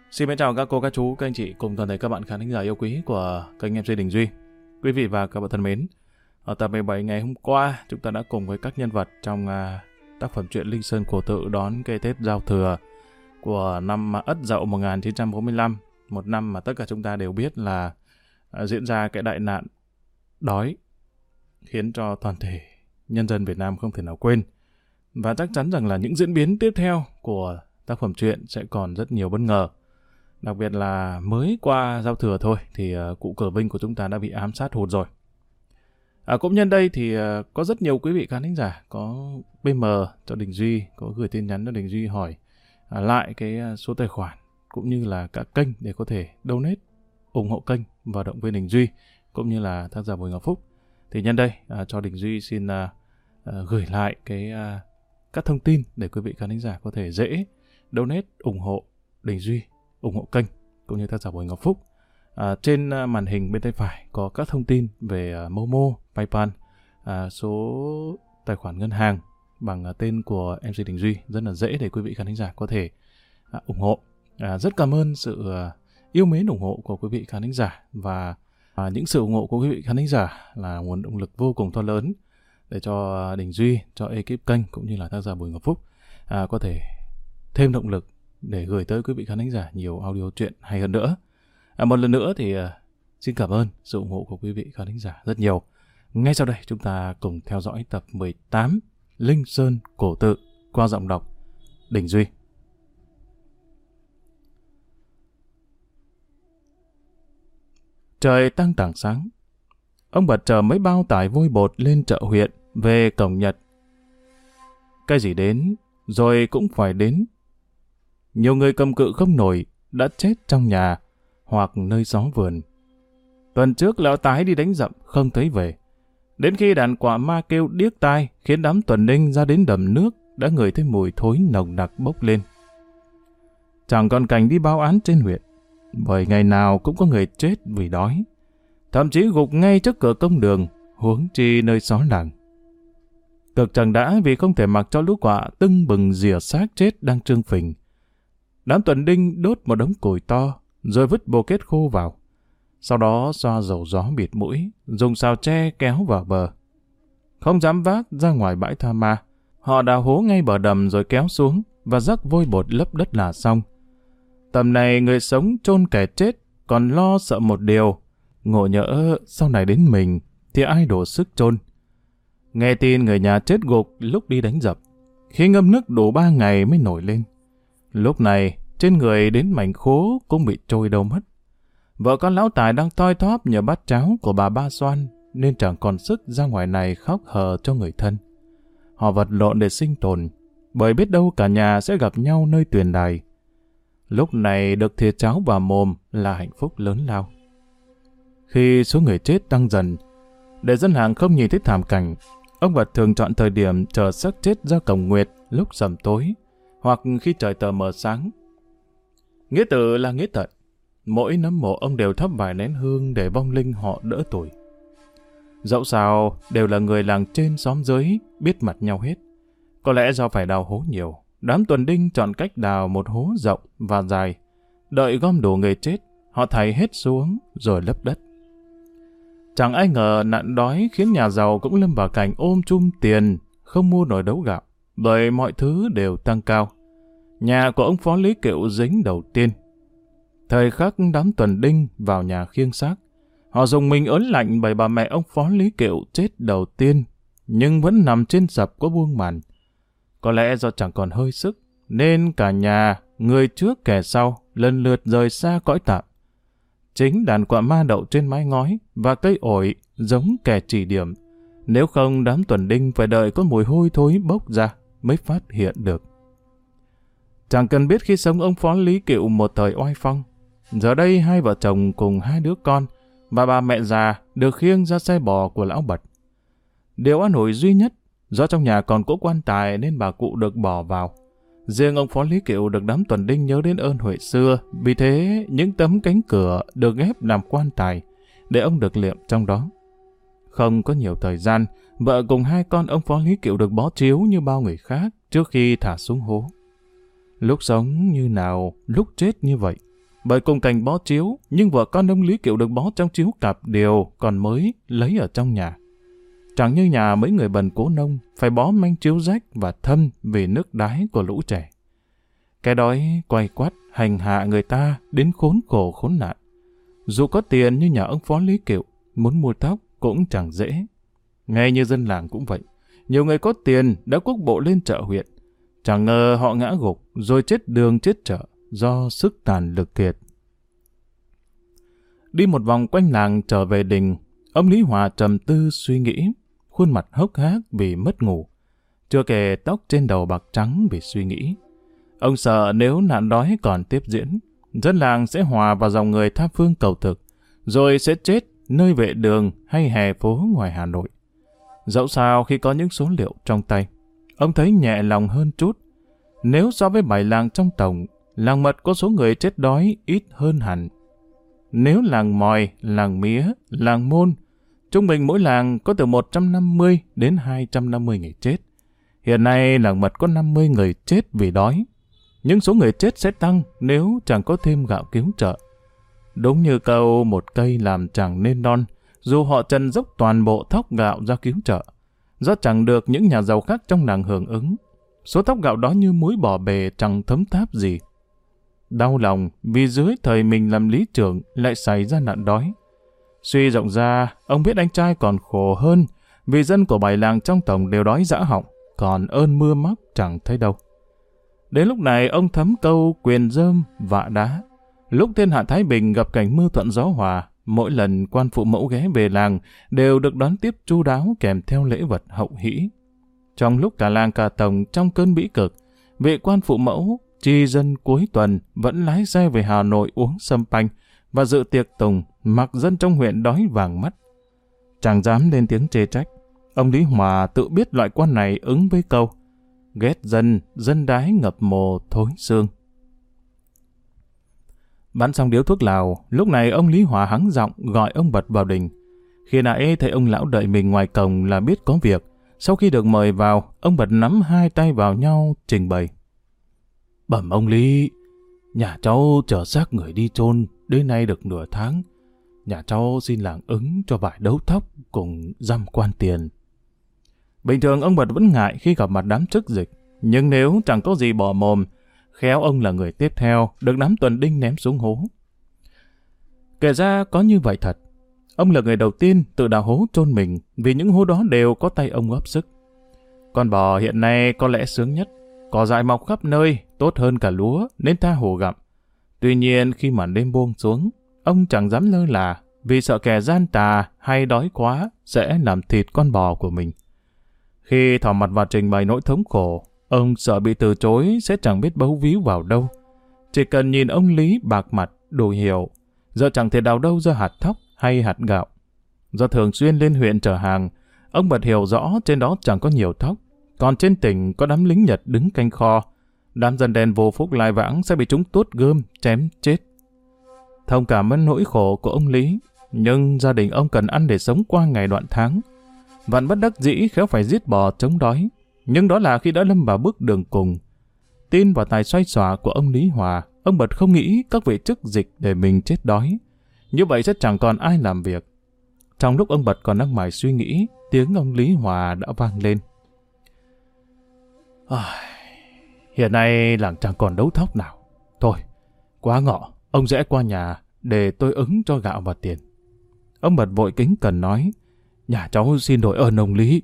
Xin chào các cô, các chú, các anh chị cùng toàn thể các bạn khán thính giả yêu quý của kênh MC Đình Duy. Quý vị và các bạn thân mến, ở tập 17 ngày hôm qua, chúng ta đã cùng với các nhân vật trong tác phẩm truyện Linh Sơn Cổ Tự đón cái Tết Giao Thừa của năm Ất Dậu 1945, một năm mà tất cả chúng ta đều biết là diễn ra cái đại nạn đói khiến cho toàn thể nhân dân Việt Nam không thể nào quên. Và chắc chắn rằng là những diễn biến tiếp theo của tác phẩm truyện sẽ còn rất nhiều bất ngờ. Đặc biệt là mới qua Giao Thừa thôi thì cụ Cờ Vinh của chúng ta đã bị ám sát hụt rồi. Cũng nhân đây thì có rất nhiều quý vị khán thính giả có PM cho Đình Duy, có gửi tin nhắn cho Đình Duy hỏi lại cái số tài khoản cũng như là cả kênh để có thể donate, ủng hộ kênh và động viên Đình Duy cũng như là tác giả Bùi Ngọc Phúc. Thì nhân đây cho Đình Duy xin gửi lại các thông tin để quý vị khán thính giả có thể dễ donate, ủng hộ Đình Duy, ủng hộ kênh cũng như tác giả Bùi Ngọc Phúc. Trên màn hình bên tay phải có các thông tin về Momo, PayPal, số tài khoản ngân hàng bằng tên của MC Đình Duy, rất là dễ để quý vị khán thính giả có thể ủng hộ. Rất cảm ơn sự yêu mến ủng hộ của quý vị khán thính giả, và những sự ủng hộ của quý vị khán thính giả là nguồn động lực vô cùng to lớn để cho Đình Duy, cho ekip kênh cũng như là tác giả Bùi Ngọc Phúc có thể thêm động lực để gửi tới quý vị khán thính giả nhiều audio truyện hay hơn nữa. Một lần nữa thì xin cảm ơn sự ủng hộ của quý vị khán thính giả rất nhiều. Ngay sau đây chúng ta cùng theo dõi tập 18 Linh Sơn Cổ Tự qua giọng đọc Đình Duy. Trời tăng tảng sáng, ông Bật chở mấy bao tải vôi bột lên chợ huyện về cổng Nhật. Cái gì đến rồi cũng phải đến. Nhiều người cầm cự không nổi đã chết trong nhà hoặc nơi xó vườn. Tuần trước lão tái đi đánh dậm không thấy về. Đến khi đàn quạ ma kêu điếc tai khiến đám tuần ninh ra đến đầm nước đã ngửi thấy mùi thối nồng nặc bốc lên. Chẳng còn cảnh đi báo án trên huyện, bởi ngày nào cũng có người chết vì đói, thậm chí gục ngay trước cửa công đường, huống chi nơi xó làng. Cực chẳng đã vì không thể mặc cho lũ quạ tưng bừng rỉa xác chết đang trương phình. Đám tuần đinh đốt một đống củi to, rồi vứt bồ kết khô vào. Sau đó xoa dầu gió bịt mũi, dùng xào tre kéo vào bờ. Không dám vác ra ngoài bãi tha ma, họ đào hố ngay bờ đầm rồi kéo xuống và rắc vôi bột lấp đất là xong. Tầm này người sống chôn kẻ chết còn lo sợ một điều, ngộ nhỡ sau này đến mình thì ai đổ sức chôn. Nghe tin người nhà chết gục lúc đi đánh dập, khi ngâm nước đủ 3 ngày mới nổi lên. Lúc này, trên người đến mảnh khố cũng bị trôi đâu mất. Vợ con lão Tài đang toi thóp nhờ bát cháo của bà Ba Xoan, nên chẳng còn sức ra ngoài này khóc hờ cho người thân. Họ vật lộn để sinh tồn, bởi biết đâu cả nhà sẽ gặp nhau nơi tuyền đài. Lúc này được thìa cháo vào mồm là hạnh phúc lớn lao. Khi số người chết tăng dần, để dân làng không nhìn thấy thảm cảnh, ông Bật thường chọn thời điểm chờ xác chết ra cổng nguyệt lúc sầm tối, hoặc khi trời tờ mờ sáng. Nghĩa tử là nghĩa tận, mỗi nấm mộ ông đều thắp vài nén hương để vong linh họ đỡ tuổi. Dẫu sao đều là người làng trên xóm dưới, biết mặt nhau hết. Có lẽ do phải đào hố nhiều, đám tuần đinh chọn cách đào một hố rộng và dài. Đợi gom đủ người chết, họ thảy hết xuống rồi lấp đất. Chẳng ai ngờ nạn đói khiến nhà giàu cũng lâm vào cảnh ôm chum tiền, không mua nổi đấu gạo, bởi mọi thứ đều tăng cao. Nhà của ông Phó Lý Kiệu dính đầu tiên. Thời khắc đám tuần đinh vào nhà khiêng xác, họ dùng mình ớn lạnh bởi bà mẹ ông Phó Lý Kiệu chết đầu tiên, nhưng vẫn nằm trên sập có buông màn. Có lẽ do chẳng còn hơi sức, nên cả nhà, người trước kẻ sau, lần lượt rời xa cõi tạm. Chính đàn quạ ma đậu trên mái ngói và cây ổi giống kẻ chỉ điểm. Nếu không, đám tuần đinh phải đợi có mùi hôi thối bốc ra mới phát hiện được. Chẳng cần biết khi sống ông Phó Lý Kiệu một thời oai phong, giờ đây hai vợ chồng cùng 2 đứa con và bà mẹ già được khiêng ra xe bò của lão Bật. Điều an ủi duy nhất, do trong nhà còn cỗ quan tài nên bà cụ được bỏ vào. Riêng ông Phó Lý Kiệu được đám tuần đinh nhớ đến ơn huệ xưa, vì thế những tấm cánh cửa được ghép làm quan tài để ông được liệm trong đó. Không có nhiều thời gian, vợ cùng 2 con ông Phó Lý Kiệu được bó chiếu như bao người khác trước khi thả xuống hố. Lúc sống như nào, lúc chết như vậy. bởi cùng cành bó chiếu, nhưng vợ con ông Lý Kiệu được bó trong chiếu cặp đều còn mới lấy ở trong nhà. Chẳng như nhà mấy người bần cố nông, phải bó manh chiếu rách và thâm vì nước đái của lũ trẻ. Cái đói quay quắt hành hạ người ta đến khốn khổ khốn nạn. Dù có tiền như nhà ông Phó Lý Kiệu, muốn mua tóc cũng chẳng dễ. Ngay như dân làng cũng vậy. Nhiều người có tiền đã cuốc bộ lên chợ huyện. Chẳng ngờ họ ngã gục rồi chết đường chết chợ do sức tàn lực kiệt. Đi một vòng quanh làng trở về đình, ông Lý Hòa trầm tư suy nghĩ, khuôn mặt hốc hác vì mất ngủ. Chưa kể tóc trên đầu bạc trắng vì suy nghĩ. Ông sợ nếu nạn đói còn tiếp diễn, dân làng sẽ hòa vào dòng người tha phương cầu thực, rồi sẽ chết nơi vệ đường hay hè phố ngoài Hà Nội. Dẫu sao khi có những số liệu trong tay, ông thấy nhẹ lòng hơn chút. Nếu so với 7 làng trong tổng, làng Mật có số người chết đói ít hơn hẳn. Nếu làng Mòi, làng Mía, làng Môn, trung bình mỗi làng có từ 150 đến 250 người chết. Hiện nay làng Mật có 50 người chết vì đói. Nhưng số người chết sẽ tăng nếu chẳng có thêm gạo cứu trợ. Đúng như câu một cây làm chẳng nên non, dù họ trần dốc toàn bộ thóc gạo ra cứu trợ, do chẳng được những nhà giàu khác trong làng hưởng ứng. Số thóc gạo đó như muối bỏ bề chẳng thấm tháp gì. Đau lòng vì dưới thời mình làm lý trưởng lại xảy ra nạn đói. Suy rộng ra, ông biết anh trai còn khổ hơn vì dân của 7 làng trong tổng đều đói dã họng, còn ơn mưa móc chẳng thấy đâu. Đến lúc này ông thấm câu quyền rơm vạ đá. Lúc thiên hạ Thái Bình gặp cảnh mưa thuận gió hòa, mỗi lần quan phụ mẫu ghé về làng đều được đón tiếp chu đáo kèm theo lễ vật hậu hỷ. Trong lúc cả làng cả tổng trong cơn bĩ cực, vị quan phụ mẫu tri dân cuối tuần vẫn lái xe về Hà Nội uống sâm panh và dự tiệc tùng, mặc dân trong huyện đói vàng mắt. Chẳng dám lên tiếng chê trách. Ông Lý Hòa tự biết loại quan này ứng với câu ghét dân, dân đái ngập mồ thối xương. Bắn xong điếu thuốc lào, lúc này ông Lý Hòa hắng giọng gọi ông Bật vào đình. Khi nãy thấy ông lão đợi mình ngoài cổng là biết có việc. Sau khi được mời vào, ông Bật nắm hai tay vào nhau trình bày. Bẩm ông Lý, nhà cháu chở xác người đi chôn đến nay được nửa tháng. Nhà cháu xin làng ứng cho vài đấu thóc cùng dăm quan tiền. Bình thường ông Bật vẫn ngại khi gặp mặt đám chức dịch, nhưng nếu chẳng có gì bỏ mồm, khéo ông là người tiếp theo được đám tuần đinh ném xuống hố. Kể ra có như vậy thật. Ông là người đầu tiên tự đào hố chôn mình vì những hố đó đều có tay ông góp sức. Con bò hiện nay có lẽ sướng nhất, cỏ dại mọc khắp nơi, tốt hơn cả lúa nên tha hồ gặm. Tuy nhiên khi màn đêm buông xuống, ông chẳng dám lơ là vì sợ kẻ gian tà hay đói quá sẽ làm thịt con bò của mình. Khi thò mặt vào trình bày nỗi thống khổ, ông sợ bị từ chối sẽ chẳng biết bấu víu vào đâu. Chỉ cần nhìn ông Lý bạc mặt đủ hiểu, giờ chẳng thể đào đâu ra hạt thóc hay hạt gạo. Do thường xuyên lên huyện chở hàng, ông Bật hiểu rõ trên đó chẳng có nhiều thóc, còn trên tỉnh có đám lính Nhật đứng canh kho. Đám dân đen vô phúc lai vãng sẽ bị chúng tuốt gươm, chém chết. Thông cảm ơn nỗi khổ của ông Lý, nhưng gia đình ông cần ăn để sống qua ngày đoạn tháng. Vạn bất đắc dĩ khéo phải giết bò chống đói, nhưng đó là khi đã lâm vào bước đường cùng. Tin vào tài xoay xòa của ông Lý Hòa, ông Bật không nghĩ các vị chức dịch để mình chết đói. Như vậy sẽ chẳng còn ai làm việc. Trong lúc ông Bật còn đang mải suy nghĩ, tiếng ông Lý Hòa đã vang lên. Hiện nay làng chẳng còn đấu thóc nào. Thôi, quá ngọ, ông rẽ qua nhà để tôi ứng cho gạo và tiền. Ông Bật vội kính cẩn nói, nhà cháu xin đổi ơn ông Lý.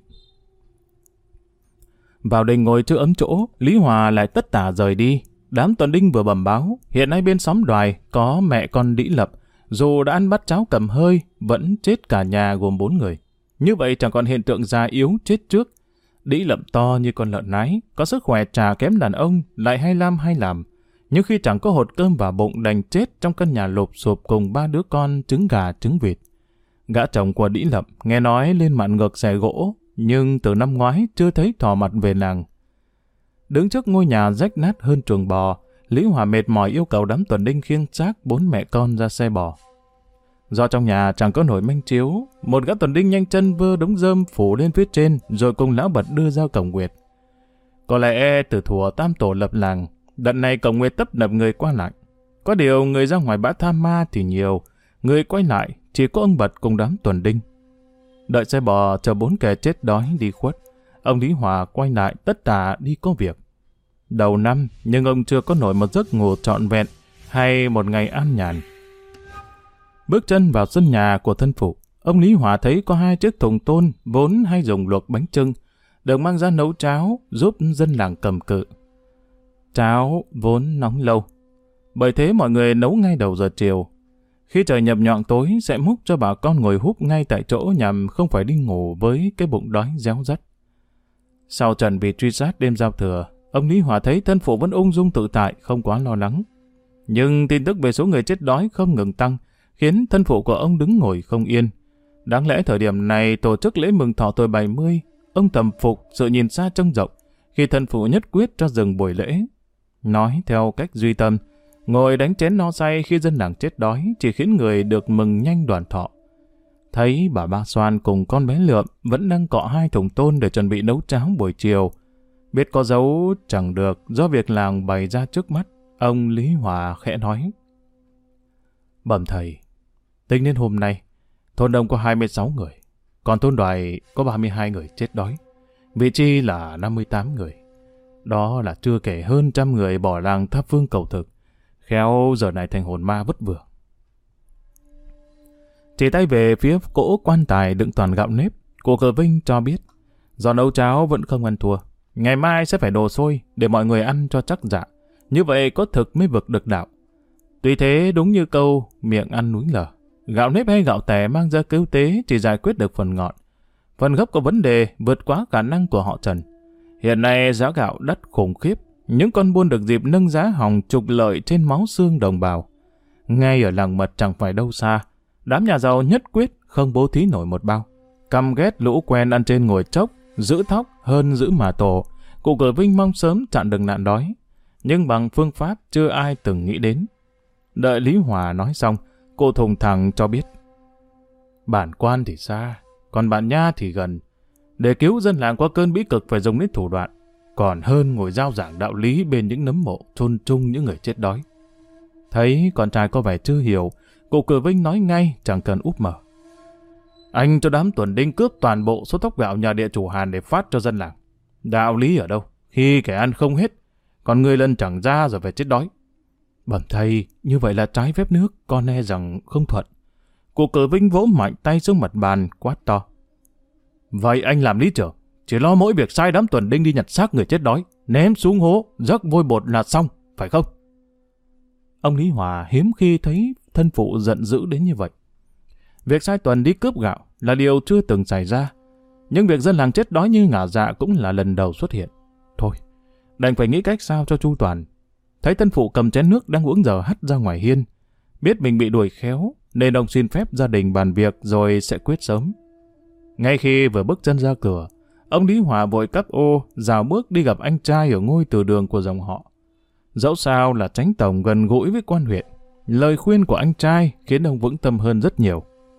Vào đình ngồi chưa ấm chỗ, Lý Hòa lại tất tả rời đi. Đám tuần đinh vừa bẩm báo, hiện nay bên xóm Đoài có mẹ con Đĩ Lập, dù đã ăn bát cháo cầm hơi, vẫn chết cả nhà gồm 4 người. Như vậy chẳng còn hiện tượng già yếu chết trước. Đĩ Lập to như con lợn nái, có sức khỏe chả kém đàn ông, lại hay làm. Nhưng khi chẳng có hột cơm vào bụng đành chết trong căn nhà lụp xụp cùng 3 đứa con trứng gà trứng vịt. Gã chồng của Đĩ Lập nghe nói lên mạn ngược xẻ gỗ, nhưng từ năm ngoái chưa thấy thò mặt về làng. Đứng trước ngôi nhà rách nát hơn chuồng bò, Lý Hòa mệt mỏi yêu cầu đám tuần đinh khiêng xác 4 mẹ con ra xe bò. Do trong nhà chẳng có nổi manh chiếu, một gã tuần đinh nhanh chân vơ đống rơm phủ lên phía trên rồi cùng lão Bật đưa ra cổng Nguyệt. Có lẽ từ thuở tam tổ lập làng, đợt này cổng Nguyệt tấp nập người qua lại. Có điều người ra ngoài bãi tha ma thì nhiều, người quay lại chỉ có ông Bật cùng đám tuần đinh. Đợi xe bò chờ 4 kẻ chết đói đi khuất, ông Lý Hòa quay lại tất tả đi có việc. Đầu năm nhưng ông chưa có nổi một giấc ngủ trọn vẹn hay một ngày an nhàn. Bước chân vào sân nhà của thân phụ, ông Lý Hòa thấy có 2 chiếc thùng tôn vốn hay dùng luộc bánh chưng được mang ra nấu cháo giúp dân làng cầm cự. Cháo vốn nóng lâu, bởi thế mọi người nấu ngay đầu giờ chiều. Khi trời nhập nhọn tối sẽ múc cho bà con ngồi húp ngay tại chỗ nhằm không phải đi ngủ với cái bụng đói réo rắt. Sau trận bị truy sát đêm giao thừa, ông Lý Hòa thấy thân phụ vẫn ung dung tự tại, không quá lo lắng. Nhưng tin tức về số người chết đói không ngừng tăng, khiến thân phụ của ông đứng ngồi không yên. Đáng lẽ thời điểm này tổ chức lễ mừng thọ tuổi 70, ông thầm phục sự nhìn xa trông rộng khi thân phụ nhất quyết cho dừng buổi lễ. Nói theo cách duy tâm, ngồi đánh chén no say khi dân làng chết đói chỉ khiến người được mừng nhanh đoàn thọ. Thấy bà Ba Xoan cùng con bé Lượm vẫn đang cọ 2 thùng tôn để chuẩn bị nấu cháo buổi chiều. Biết có giấu chẳng được do việc làng bày ra trước mắt, ông Lý Hòa khẽ nói: "Bẩm thầy, tính đến hôm nay, thôn Đông có 26 người, còn thôn Đoài có 32 người chết đói, vị chi là 58 người. Đó là chưa kể hơn 100 người bỏ làng thắp hương cầu thực, khéo giờ này thành hồn ma vất vưởng." Chỉ tay về phía cỗ quan tài đựng toàn gạo nếp, cụ Cờ Vinh cho biết, do nấu cháo vẫn không ăn thua, ngày mai sẽ phải đổ sôi để mọi người ăn cho chắc dạ, như vậy có thực mới vực được đạo. Tuy thế đúng như câu miệng ăn núi lở, gạo nếp hay gạo tẻ mang ra cứu tế chỉ giải quyết được phần ngọn, phần gốc có vấn đề vượt quá khả năng của họ Trần. Hiện nay giá gạo đắt khủng khiếp, những con buôn được dịp nâng giá hòng trục lợi trên máu xương đồng bào. Ngay ở làng Mật chẳng phải đâu xa, đám nhà giàu nhất quyết không bố thí nổi một bao. Căm ghét lũ quen ăn trên ngồi chốc, giữ thóc hơn giữ mà tổ, cụ Cờ Vinh mong sớm chặn được nạn đói, nhưng bằng phương pháp chưa ai từng nghĩ đến. Đợi Lý Hòa nói xong, cụ thùng thẳng cho biết: "Bản quan thì xa, còn bản nha thì gần. Để cứu dân làng qua cơn bí cực phải dùng đến thủ đoạn, còn hơn ngồi giao giảng đạo lý bên những nấm mộ chôn chung những người chết đói." Thấy con trai có vẻ chưa hiểu, cụ Cờ Vinh nói ngay chẳng cần úp mở: "Anh cho đám tuần đinh cướp toàn bộ số thóc gạo nhà địa chủ Hàn để phát cho dân làng. Đạo lý ở đâu khi kẻ ăn không hết, còn người lần chẳng ra rồi phải chết đói?" "Bẩm thầy, như vậy là trái phép nước, con e rằng không thuận." Cụ Cờ Vinh vỗ mạnh tay xuống mặt bàn quát to: "Vậy anh làm lý trưởng, chỉ lo mỗi việc sai đám tuần đinh đi nhặt xác người chết đói, ném xuống hố, rắc vôi bột là xong, phải không?" Ông Lý Hòa hiếm khi thấy thân phụ giận dữ đến như vậy. Việc sai tuần đi cướp gạo là điều chưa từng xảy ra, nhưng việc dân làng chết đói như ngả dạ cũng là lần đầu xuất hiện. Thôi, đành phải nghĩ cách sao cho chu toàn. Thấy thân phụ cầm chén nước đang uống giờ hắt ra ngoài hiên, biết mình bị đuổi khéo, nên ông xin phép gia đình bàn việc rồi sẽ quyết sớm. Ngay khi vừa bước chân ra cửa, ông Lý Hòa vội cắp ô, rào bước đi gặp anh trai ở ngôi từ đường của dòng họ. Dẫu sao là Chánh tổng gần gũi với quan huyện, lời khuyên của anh trai khiến ông vững tâm hơn rất nhiều.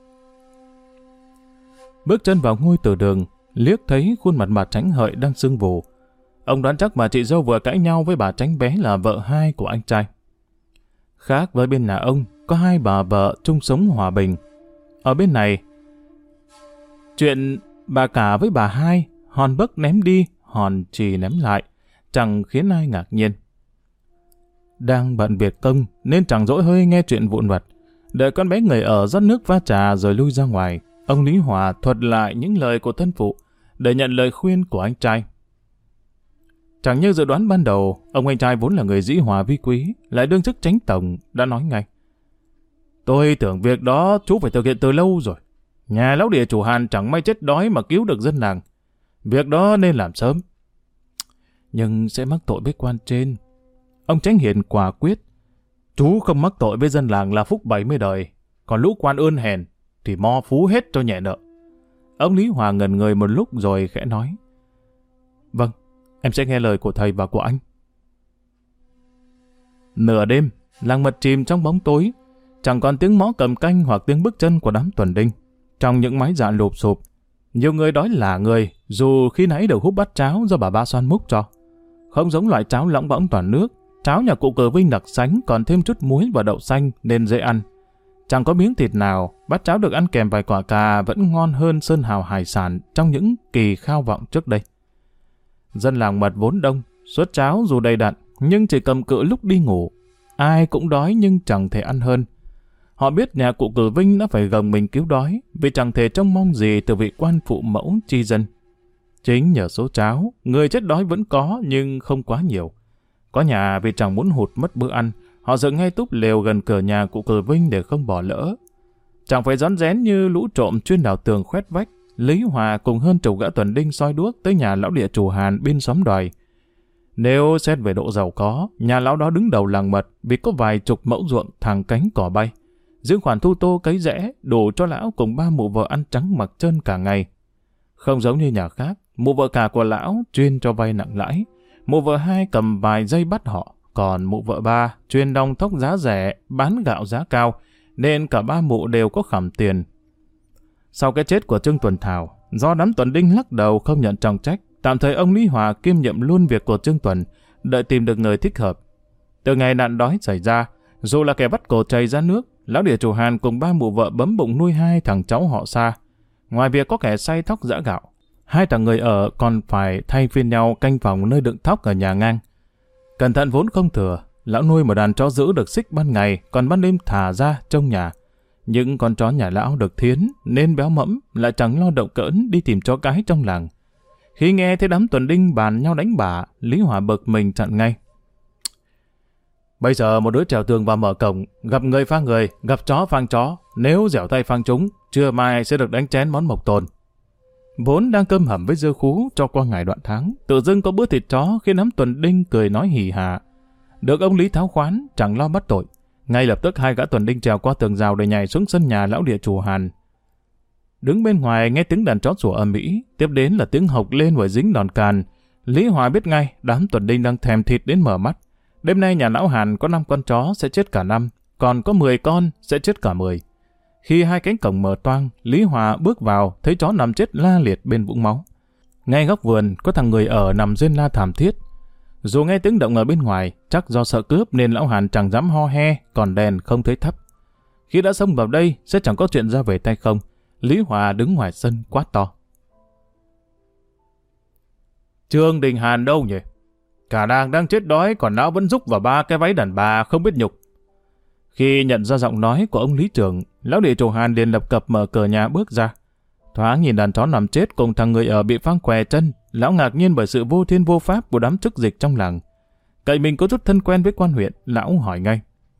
Bước chân vào ngôi từ đường, liếc thấy khuôn mặt bà Chánh Hợi đang sưng vù. Ông đoán chắc bà chị dâu vừa cãi nhau với bà Chánh bé là vợ hai của anh trai. Khác với bên nhà ông, có 2 bà vợ chung sống hòa bình. Ở bên này, chuyện bà cả với bà hai, hòn bấc ném đi, hòn chì ném lại, chẳng khiến ai ngạc nhiên. Đang bận việc công nên chẳng dỗi hơi nghe chuyện vụn vặt. Đợi con bé người ở rót nước pha trà rồi lui ra ngoài, ông Lý Hòa thuật lại những lời của thân phụ để nhận lời khuyên của anh trai. Chẳng như dự đoán ban đầu, ông anh trai vốn là người dĩ hòa vi quý, lại đương chức Chánh tổng, đã nói ngay: "Tôi tưởng việc đó chú phải thực hiện từ lâu rồi. Nhà lão địa chủ Hàn chẳng may chết đói mà cứu được dân làng. Việc đó nên làm sớm. Nhưng sẽ mắc tội với quan trên." Ông Chánh Hiền quả quyết: "Chú không mắc tội với dân làng là phúc 70 đời, còn lũ quan ơn hèn thì mo phú hết cho nhẹ nợ." Ông Lý Hòa ngẩn người một lúc rồi khẽ nói: "Vâng, em sẽ nghe lời của thầy và của anh." Nửa đêm, làng Mật chìm trong bóng tối, chẳng còn tiếng mõ cầm canh hoặc tiếng bước chân của đám tuần đinh. Trong những mái dạ lụp xụp, nhiều người đói lả người, dù khi nãy được húp bát cháo do bà Ba Xoan múc cho. Không giống loại cháo lỏng bõng toàn nước, Cháo nhà cụ Cờ Vinh đặc sánh còn thêm chút muối và đậu xanh nên dễ ăn. Chẳng có miếng thịt nào, bát cháo được ăn kèm vài quả cà vẫn ngon hơn sơn hào hải sản trong những kỳ khao vọng trước đây. Dân làng Mật vốn đông, suất cháo dù đầy đặn, nhưng chỉ cầm cự lúc đi ngủ. Ai cũng đói nhưng chẳng thể ăn hơn. Họ biết nhà cụ Cử Vinh đã phải gồng mình cứu đói vì chẳng thể trông mong gì từ vị quan phụ mẫu tri dân. Chính nhờ số cháo, người chết đói vẫn có nhưng không quá nhiều. Có nhà vì chẳng muốn hụt mất bữa ăn, họ dựng ngay túp lều gần cửa nhà cụ Cử Vinh để không bỏ lỡ. Chẳng phải rón rén như lũ trộm chuyên đào tường khoét vách, Lý Hòa cùng hơn chục gã tuần đinh soi đuốc tới nhà lão địa chủ Hàn bên xóm Đoài. Nếu xét về độ giàu có, nhà lão đó đứng đầu làng Mật vì có vài chục mẫu ruộng thẳng cánh cỏ bay. Riêng khoản thu tô cấy rẽ đủ cho lão cùng ba mụ vợ ăn trắng mặc trơn cả ngày. Không giống như nhà khác, mụ vợ cả của lão chuyên cho vay nặng lãi, mụ vợ hai cầm vài dây bắt họ, còn mụ vợ ba chuyên đong thóc giá rẻ, bán gạo giá cao, nên cả ba mụ đều có khẩm tiền. Sau cái chết của Trương Tuần Thảo, do đám tuần đinh lắc đầu không nhận trọng trách, tạm thời ông Lý Hòa kiêm nhiệm luôn việc của Trương Tuần, đợi tìm được người thích hợp. Từ ngày nạn đói xảy ra, dù là kẻ bắt cổ chày ra nước, lão địa chủ Hàn cùng ba mụ vợ bấm bụng nuôi hai thằng cháu họ xa. Ngoài việc có kẻ xay thóc giã gạo, hai thằng người ở còn phải thay phiên nhau canh phòng nơi đựng thóc ở nhà ngang. Cẩn thận vốn không thừa, lão nuôi một đàn chó giữ được xích ban ngày, còn ban đêm thả ra trong nhà. Những con chó nhà lão được thiến nên béo mẫm, lại chẳng lo động cỡn đi tìm chó cái trong làng. Khi nghe thấy đám tuần đinh bàn nhau đánh bả, Lý Hòa bực mình chặn ngay. Bây giờ một đứa trèo tường vào mở cổng, gặp người phang người, gặp chó phang chó, nếu dẻo tay phang chúng, trưa mai sẽ được đánh chén món mộc tồn. Vốn đang cơm hầm với dưa khú cho qua ngày đoạn tháng, tự dưng có bữa thịt chó khiến đám tuần đinh cười nói hỉ hả. Được ông Lý tháo khoán, chẳng lo bắt tội. Ngay lập tức hai gã tuần đinh trèo qua tường rào để nhảy xuống sân nhà lão địa chủ Hàn. Đứng bên ngoài nghe tiếng đàn chó sủa ầm ĩ, tiếp đến là tiếng hộc lên và dính đòn càn. Lý Hòa biết ngay đám tuần đinh đang thèm thịt đến mở mắt. Đêm nay nhà lão Hàn có 5 con chó sẽ chết cả 5, còn có 10 con sẽ chết cả 10. Khi hai cánh cổng mở toang, Lý Hòa bước vào thấy chó nằm chết la liệt bên vũng máu. Ngay góc vườn có thằng người ở nằm rên la thảm thiết. Dù nghe tiếng động ở bên ngoài, chắc do sợ cướp nên lão Hàn chẳng dám ho he, còn đèn không thấy thắp. Khi đã xông vào đây sẽ chẳng có chuyện ra về tay không. Lý Hòa đứng ngoài sân quát to. Trương Đình Hàn đâu nhỉ? Cả làng đang chết đói còn lão vẫn rúc vào 3 cái váy đàn bà không biết nhục. Khi nhận ra giọng nói của ông Lý Trưởng, lão địa chủ Hàn liền lập cập mở cửa nhà bước ra. Thoáng nhìn đàn chó nằm chết cùng thằng người ở bị phang què chân, lão ngạc nhiên bởi sự vô thiên vô pháp của đám chức dịch trong làng. Cậy mình có chút thân quen với quan huyện, lão hỏi ngay.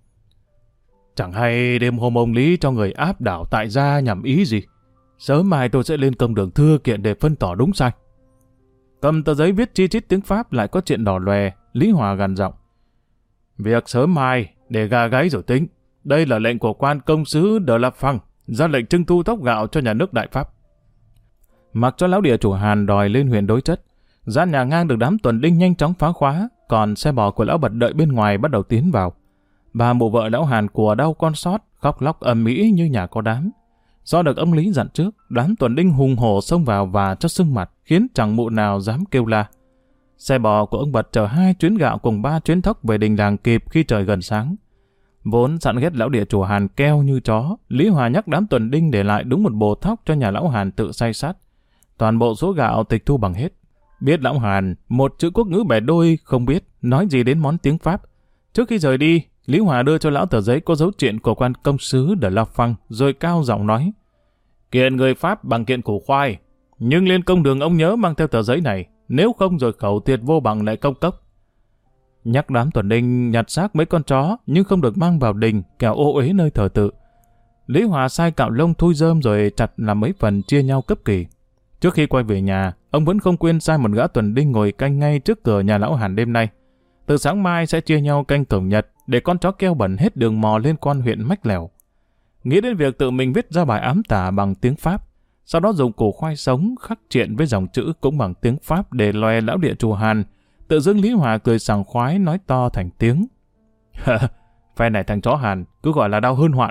Chẳng hay đêm hôm ông Lý cho người áp đảo tại gia nhằm ý gì? Sớm mai tôi sẽ lên công đường thưa kiện để phân tỏ đúng sai. Cầm tờ giấy viết chi chít tiếng Pháp lại có chuyện đỏ lòe, Lý Hòa gằn giọng. Việc sớm mai, để gà gáy rồi tính. Đây là lệnh của quan công sứ De La Phăng, ra lệnh trưng thu thóc gạo cho nhà nước Đại Pháp. Mặc cho lão địa chủ Hàn đòi lên huyện đối chất, gian nhà ngang được đám tuần đinh nhanh chóng phá khóa, còn xe bò của lão Bật đợi bên ngoài bắt đầu tiến vào. Bà mụ vợ lão Hàn của đau con sót, khóc lóc ầm ĩ như nhà có đám. Do được ông Lý dặn trước, đám tuần đinh hùng hổ xông vào và cho sưng mặt, khiến chẳng mụ nào dám kêu la. Xe bò của ông Bật chở 2 chuyến gạo cùng 3 chuyến thóc về đình làng kịp khi trời gần sáng. Vốn sẵn ghét lão địa chủ Hàn keo như chó, Lý Hòa nhắc đám tuần đinh để lại đúng một bồ thóc cho nhà lão Hàn tự xay sát. Toàn bộ số gạo tịch thu bằng hết. Biết lão Hàn, một chữ quốc ngữ bẻ đôi không biết, nói gì đến món tiếng Pháp. Trước khi rời đi, Lý Hòa đưa cho lão tờ giấy có dấu triện của quan công sứ De La Phăng, rồi cao giọng nói. Kiện người Pháp bằng kiện củ khoai, nhưng lên công đường ông nhớ mang theo tờ giấy này, nếu không rồi khẩu thiệt vô bằng lại công cốc. Nhắc đám tuần đinh nhặt xác mấy con chó, nhưng không được mang vào đình, kẻo ô uế nơi thờ tự. Lý Hòa sai cạo lông thui rơm rồi chặt làm mấy phần chia nhau cấp kỳ. Trước khi quay về nhà, ông vẫn không quên sai một gã tuần đinh ngồi canh ngay trước cửa nhà lão Hàn đêm nay. Từ sáng mai sẽ chia nhau canh cổng Nhật để con chó keo bẩn hết đường mò lên quan huyện mách lèo. Nghĩ đến việc tự mình viết ra bài ám tả bằng tiếng Pháp, sau đó dùng củ khoai sống khắc triện với dòng chữ cũng bằng tiếng Pháp để loè lão địa chủ Hàn. Tự dưng Lý Hòa cười sảng khoái nói to thành tiếng. Phe này thằng chó Hàn cứ gọi là đau hơn hoạn.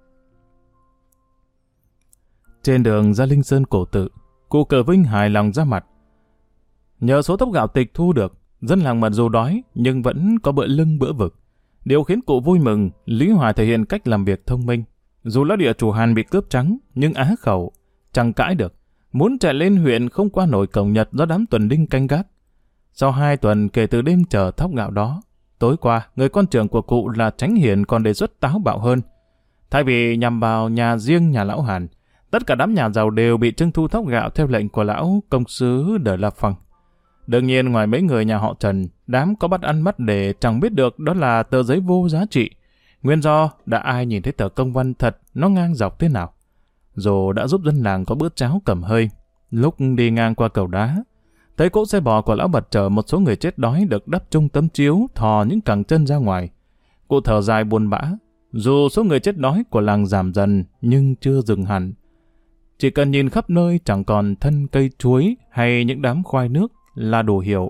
Trên đường ra Linh Sơn cổ tự, cụ Cờ Vinh hài lòng ra mặt. Nhờ số thóc gạo tịch thu được, dân làng mặc dù đói nhưng vẫn có bữa lưng bữa vực. Điều khiến cụ vui mừng, Lý Hòa thể hiện cách làm việc thông minh. Dù lá địa chủ Hàn bị cướp trắng, nhưng á khẩu, chẳng cãi được. Muốn chạy lên huyện không qua nổi cổng Nhật do đám tuần đinh canh gác. Sau 2 tuần kể từ đêm chờ thóc gạo đó, tối qua, người con trưởng của cụ là Chánh Hiền còn đề xuất táo bạo hơn. Thay vì nhằm vào nhà riêng nhà lão Hàn, tất cả đám nhà giàu đều bị trưng thu thóc gạo theo lệnh của lão công sứ De La Phăng. Đương nhiên ngoài mấy người nhà họ Trần, đám có bắt ăn bắt để chẳng biết được đó là tờ giấy vô giá trị. Nguyên do đã ai nhìn thấy tờ công văn thật nó ngang dọc thế nào. Dù đã giúp dân làng có bữa cháo cầm hơi, lúc đi ngang qua cầu đá, thấy cỗ xe bò của lão Bật chở một số người chết đói được đắp chung tấm chiếu thò những cẳng chân ra ngoài. Cụ thở dài buồn bã. Dù số người chết đói của làng giảm dần nhưng chưa dừng hẳn. Chỉ cần nhìn khắp nơi chẳng còn thân cây chuối hay những đám khoai nước là đủ hiểu.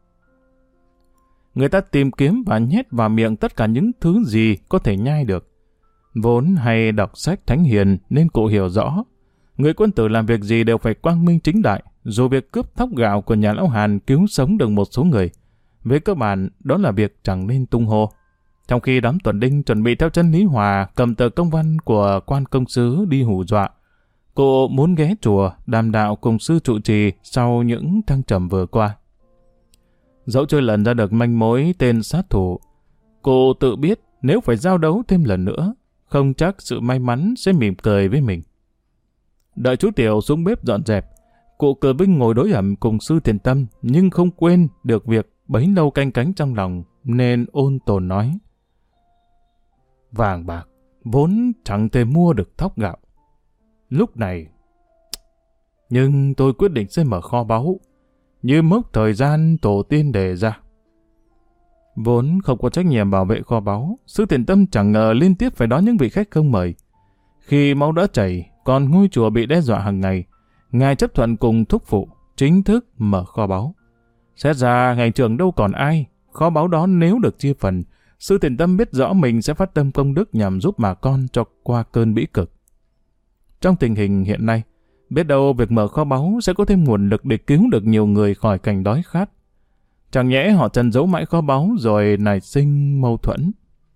Người ta tìm kiếm và nhét vào miệng tất cả những thứ gì có thể nhai được. Vốn hay đọc sách thánh hiền nên cụ hiểu rõ. Người quân tử làm việc gì đều phải quang minh chính đại, dù việc cướp thóc gạo của nhà lão Hàn cứu sống được một số người. Về cơ bản, đó là việc chẳng nên tung hô. Trong khi đám tuần đinh chuẩn bị theo chân Lý Hòa cầm tờ công văn của quan công sứ đi hù dọa, cụ muốn ghé chùa đàm đạo cùng sư trụ trì sau những thăng trầm vừa qua. Dẫu chưa lần ra được manh mối tên sát thủ, cụ tự biết nếu phải giao đấu thêm lần nữa, không chắc sự may mắn sẽ mỉm cười với mình. Đợi chú Tiểu xuống bếp dọn dẹp, cụ Cờ Vinh ngồi đối ẩm cùng sư Thiền Tâm nhưng không quên được việc bấy lâu canh cánh trong lòng nên ôn tồn nói: Vàng bạc vốn chẳng thể mua được thóc gạo. Lúc này, nhưng tôi quyết định sẽ mở kho báu, như mốc thời gian tổ tiên đề ra. Vốn không có trách nhiệm bảo vệ kho báu, sư Thiền Tâm chẳng ngờ liên tiếp phải đón những vị khách không mời. Khi máu đã chảy, còn ngôi chùa bị đe dọa hàng ngày, ngài chấp thuận cùng thúc phụ chính thức mở kho báu. Xét ra ngày trường đâu còn ai, kho báu đó nếu được chia phần, sư Thiền Tâm biết rõ mình sẽ phát tâm công đức nhằm giúp bà con cho qua cơn bĩ cực. Trong tình hình hiện nay, biết đâu việc mở kho báu sẽ có thêm nguồn lực để cứu được nhiều người khỏi cảnh đói khát. Chẳng nhẽ họ trần giấu mãi kho báu rồi nảy sinh mâu thuẫn.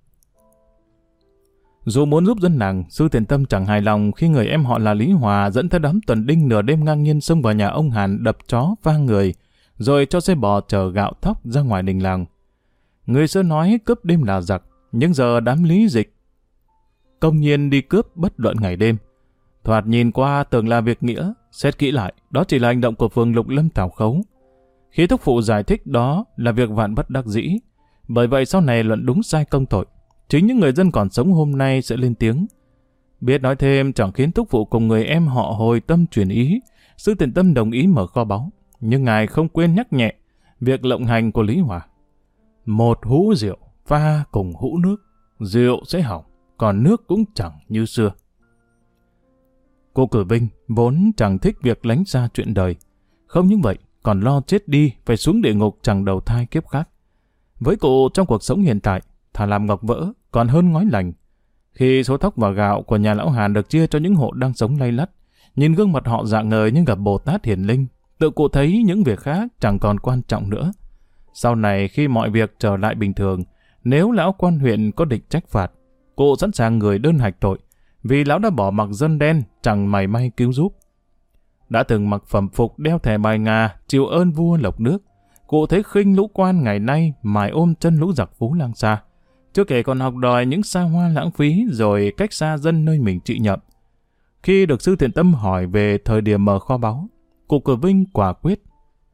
Dù muốn giúp dân làng, sư Thiền Tâm chẳng hài lòng khi người em họ là Lý Hòa dẫn theo đám tuần đinh nửa đêm ngang nhiên xông vào nhà ông Hàn đập chó va người, rồi cho xe bò chở gạo thóc ra ngoài đình làng. Người xưa nói cướp đêm là giặc, nhưng giờ đám Lý Dịch công nhiên đi cướp bất luận ngày đêm. Thoạt nhìn qua tưởng là việc nghĩa, xét kỹ lại, đó chỉ là hành động của phường Lục Lâm Tảo Khấu. Khi thúc phụ giải thích đó là việc vạn bất đắc dĩ, bởi vậy sau này luận đúng sai công tội, chính những người dân còn sống hôm nay sẽ lên tiếng. Biết nói thêm chẳng khiến thúc phụ cùng người em họ hồi tâm chuyển ý, sư Thiền Tâm đồng ý mở kho báu, nhưng ngài không quên nhắc nhẹ việc lộng hành của Lý Hòa. Một hũ rượu pha cùng hũ nước, rượu sẽ hỏng, còn nước cũng chẳng như xưa. Cô Cử Vinh vốn chẳng thích việc lánh xa chuyện đời, không những vậy còn lo chết đi phải xuống địa ngục chẳng đầu thai kiếp khác. Với cụ trong cuộc sống hiện tại, thà làm ngọc vỡ còn hơn ngói lành. Khi số thóc và gạo của nhà lão Hàn được chia cho những hộ đang sống lay lắt, nhìn gương mặt họ rạng ngời như gặp Bồ Tát hiển linh, tự cụ thấy những việc khác chẳng còn quan trọng nữa. Sau này khi mọi việc trở lại bình thường, nếu lão quan huyện có định trách phạt, cụ sẵn sàng người đơn hạch tội, vì lão đã bỏ mặc dân đen chẳng mảy may cứu giúp. Đã từng mặc phẩm phục đeo thẻ bài ngà chịu ơn vua lộc nước, cụ thấy khinh lũ quan ngày nay mải ôm chân lũ giặc Phú Lang xa, chưa kể còn học đòi những xa hoa lãng phí rồi cách xa dân nơi mình trị nhậm. Khi được sư Thiện Tâm hỏi về thời điểm mở kho báu, cụ Cử Vinh quả quyết: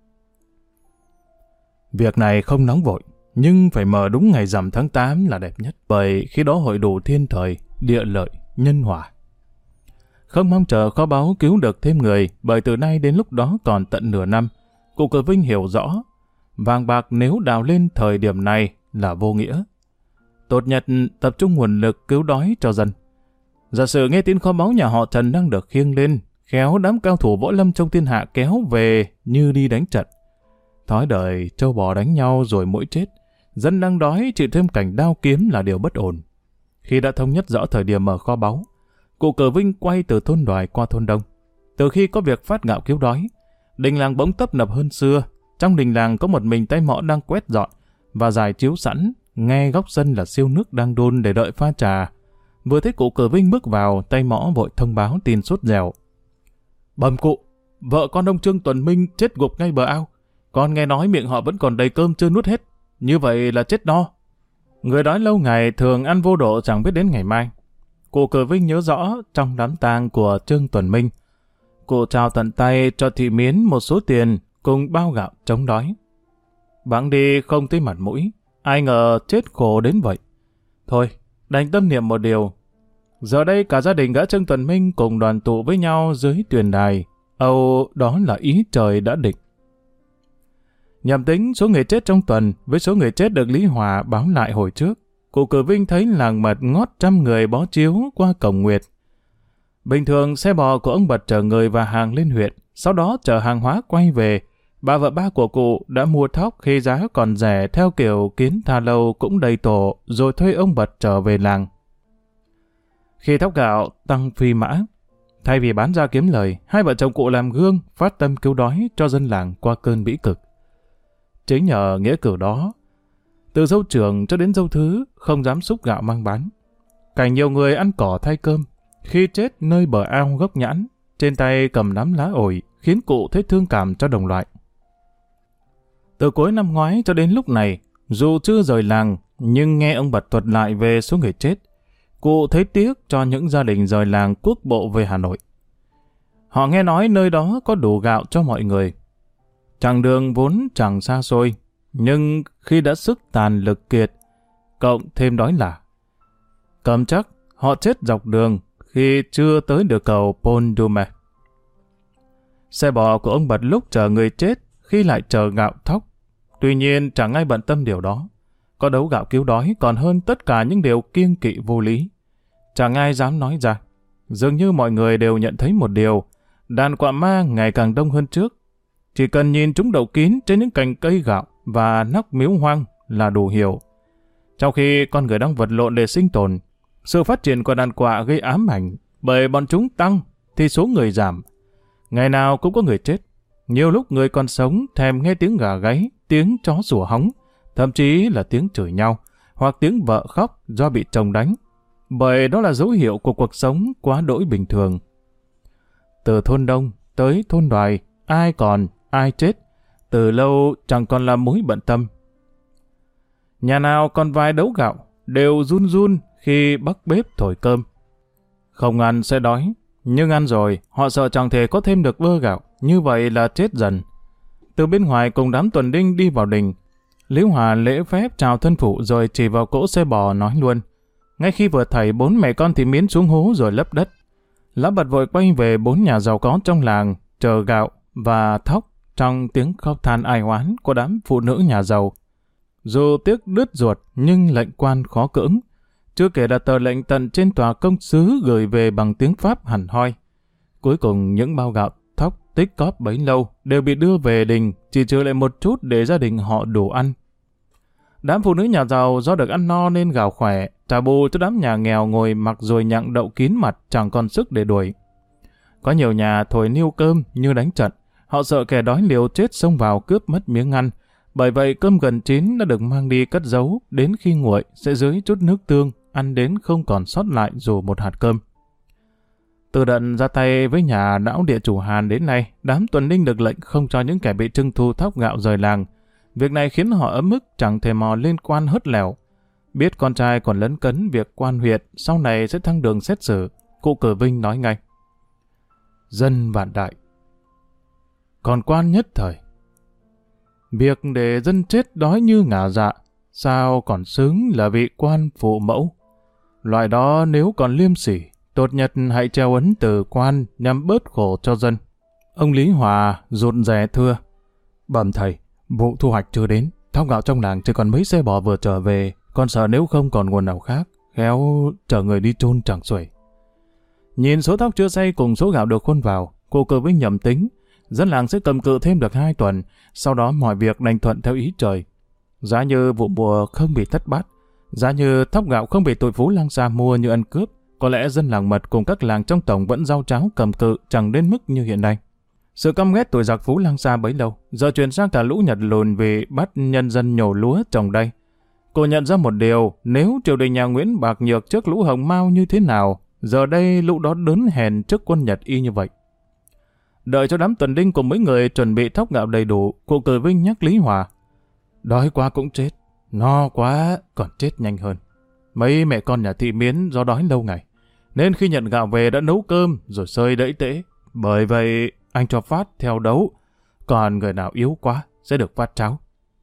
Việc này không nóng vội, nhưng phải mở đúng ngày rằm tháng 8 là đẹp nhất, bởi khi đó hội đủ thiên thời, địa lợi, nhân hòa. Không mong chờ kho báu cứu được thêm người, bởi từ nay đến lúc đó còn tận nửa năm, cụ Cử Vinh hiểu rõ, vàng bạc nếu đào lên thời điểm này là vô nghĩa. Tốt nhất tập trung nguồn lực cứu đói cho dân. Giả sử nghe tin kho báu nhà họ Trần đang được khiêng lên, khéo đám cao thủ võ lâm trong thiên hạ kéo về như đi đánh trận. Thói đời trâu bò đánh nhau rồi mỗi chết, dân đang đói chịu thêm cảnh đao kiếm là điều bất ổn. Khi đã thống nhất rõ thời điểm mở kho báu, cụ Cử Vinh quay từ thôn Đoài qua thôn Đông. Từ khi có việc phát gạo cứu đói, đình làng bỗng tấp nập hơn xưa, trong đình làng có một mình tay mõ đang quét dọn và giải chiếu sẵn, nghe góc sân là siêu nước đang đun để đợi pha trà. Vừa thấy cụ Cử Vinh bước vào, tay mõ vội thông báo tin sốt dẻo. Bẩm cụ, vợ con ông Trương Tuần Minh chết gục ngay bờ ao. Con nghe nói miệng họ vẫn còn đầy cơm chưa nuốt hết. Như vậy là chết no. Người đói lâu ngày thường ăn vô độ chẳng biết đến ngày mai. Cụ Cử Vinh nhớ rõ trong đám tang của Trương Tuần Minh, cụ trao tận tay cho thị Miến một số tiền cùng bao gạo chống đói. Bẵng đi không thấy mặt mũi, ai ngờ chết khổ đến vậy. Thôi, đành tâm niệm một điều. Giờ đây cả gia đình gã Trương Tuần Minh cùng đoàn tụ với nhau dưới tuyền đài. Âu, đó là ý trời đã định. Nhầm tính số người chết trong tuần với số người chết được Lý Hòa báo lại hồi trước, cụ Cử Vinh thấy làng mật ngót 100 người bó chiếu qua cổng Nguyệt. Bình thường xe bò của ông Bật chở người và hàng lên huyện, sau đó chở hàng hóa quay về. Bà vợ ba của cụ đã mua thóc khi giá còn rẻ theo kiểu kiến tha lâu cũng đầy tổ, rồi thuê ông Bật trở về làng. Khi thóc gạo tăng phi mã, thay vì bán ra kiếm lời, hai vợ chồng cụ làm gương, phát tâm cứu đói cho dân làng qua cơn bĩ cực. Chính nhờ nghĩa cử đó, từ dâu trưởng cho đến dâu thứ không dám xúc gạo mang bán. Cảnh nhiều người ăn cỏ thay cơm, khi chết nơi bờ ao gốc nhãn, trên tay cầm nắm lá ổi, khiến cụ thấy thương cảm cho đồng loại. Từ cuối năm ngoái cho đến lúc này, dù chưa rời làng, nhưng nghe ông Bật thuật lại về số người chết, cụ thấy tiếc cho những gia đình rời làng quốc bộ về Hà Nội. Họ nghe nói nơi đó có đủ gạo cho mọi người. Chặng đường vốn chẳng xa xôi, nhưng khi đã sức tàn lực kiệt, cộng thêm đói lả, cầm chắc họ chết dọc đường khi chưa tới được cầu Pont du Mai. Xe bò của ông Bật lúc chờ người chết, khi lại chờ gạo thóc. Tuy nhiên chẳng ai bận tâm điều đó. Có đấu gạo cứu đói còn hơn tất cả những điều kiêng kỵ vô lý. Chẳng ai dám nói ra. Dường như mọi người đều nhận thấy một điều, đàn quạ ma ngày càng đông hơn trước. Chỉ cần nhìn chúng đậu kín trên những cành cây gạo và nóc miếu hoang là đủ hiểu. Trong khi con người đang vật lộn để sinh tồn, sự phát triển của đàn quạ gây ám ảnh, bởi bọn chúng tăng thì số người giảm. Ngày nào cũng có người chết. Nhiều lúc người còn sống thèm nghe tiếng gà gáy, tiếng chó sủa hóng, thậm chí là tiếng chửi nhau, hoặc tiếng vợ khóc do bị chồng đánh. Bởi đó là dấu hiệu của cuộc sống quá đỗi bình thường. Từ thôn Đông tới thôn Đoài, ai còn, ai chết, từ lâu chẳng còn là mối bận tâm. Nhà nào còn vài đấu gạo, đều run run khi bắc bếp thổi cơm. Không ăn sẽ đói, nhưng ăn rồi, họ sợ chẳng thể có thêm được vơ gạo, như vậy là chết dần. Từ bên ngoài cùng đám tuần đinh đi vào đình, Lý Hòa lễ phép chào thân phụ rồi chỉ vào cỗ xe bò nói luôn. Ngay khi vừa thảy 4 mẹ con thì Miến xuống hố rồi lấp đất. Lão Bật vội quay về 4 nhà giàu có trong làng, chờ gạo và thóc trong tiếng khóc than ai oán của đám phụ nữ nhà giàu. Dù tiếc đứt ruột nhưng lệnh quan khó cưỡng. Chưa kể là tờ lệnh tận trên tòa công xứ gửi về bằng tiếng Pháp hẳn hoi. Cuối cùng những bao gạo, thóc tích cóp bấy lâu đều bị đưa về đình, chỉ trừ lại một chút để gia đình họ đủ ăn. Đám phụ nữ nhà giàu do được ăn no nên gào khỏe, trả bù cho đám nhà nghèo ngồi mặc rồi nhặng đậu kín mặt chẳng còn sức để đuổi. Có nhiều nhà thổi niêu cơm như đánh trận, họ sợ kẻ đói liều chết xông vào cướp mất miếng ăn. Bởi vậy cơm gần chín đã được mang đi cất giấu, đến khi nguội sẽ dưới chút nước tương, ăn đến không còn sót lại dù một hạt cơm. Từ đợt ra tay với nhà não địa chủ Hàn đến nay, đám tuần đinh được lệnh không cho những kẻ bị trưng thu thóc gạo rời làng. Việc này khiến họ ấm ức chẳng thể mò lên quan hớt lèo. Biết con trai còn lấn cấn việc quan huyện sau này sẽ thăng đường xét xử, cụ Cử Vinh nói ngay. Dân vạn đại, còn quan nhất thời. Việc để dân chết đói như ngả dạ, sao còn xứng là vị quan phụ mẫu. Loại đó nếu còn liêm sỉ, tốt nhất hãy treo ấn từ quan nhằm bớt khổ cho dân. Ông Lý Hòa rụt rè thưa. Bẩm thầy, vụ thu hoạch chưa đến, thóc gạo trong làng chỉ còn mấy xe bò vừa trở về, con sợ nếu không còn nguồn nào khác, khéo chở người đi chôn chẳng xuể. Nhìn số thóc chưa xay cùng số gạo được khuôn vào, cụ Cử Vinh nhầm tính, dân làng sẽ cầm cự thêm được 2 tuần, sau đó mọi việc đành thuận theo ý trời. Giá như vụ mùa không bị thất bát, giá như thóc gạo không bị tụi phú lang xa mua như ăn cướp, có lẽ dân làng Mật cùng các làng trong tổng vẫn rau cháo cầm cự chẳng đến mức như hiện nay. Sự căm ghét tuổi giặc Phú Lang Sa bấy lâu, giờ chuyển sang cả lũ Nhật lùn vì bắt nhân dân nhổ lúa trồng đây. Cô nhận ra một điều, nếu triều đình nhà Nguyễn bạc nhược trước lũ Hồng Mao như thế nào, giờ đây lũ đó đớn hèn trước quân Nhật y như vậy. Đợi cho đám tuần đinh cùng mấy người chuẩn bị thóc gạo đầy đủ, cụ Cử Vinh nhắc Lý Hòa. Đói quá cũng chết, no quá còn chết nhanh hơn. Mấy mẹ con nhà Thị Miến do đói lâu ngày, nên khi nhận gạo về đã nấu cơm rồi xơi đẫy tễ. Bởi vậy anh cho phát theo đấu, còn người nào yếu quá sẽ được phát cháo.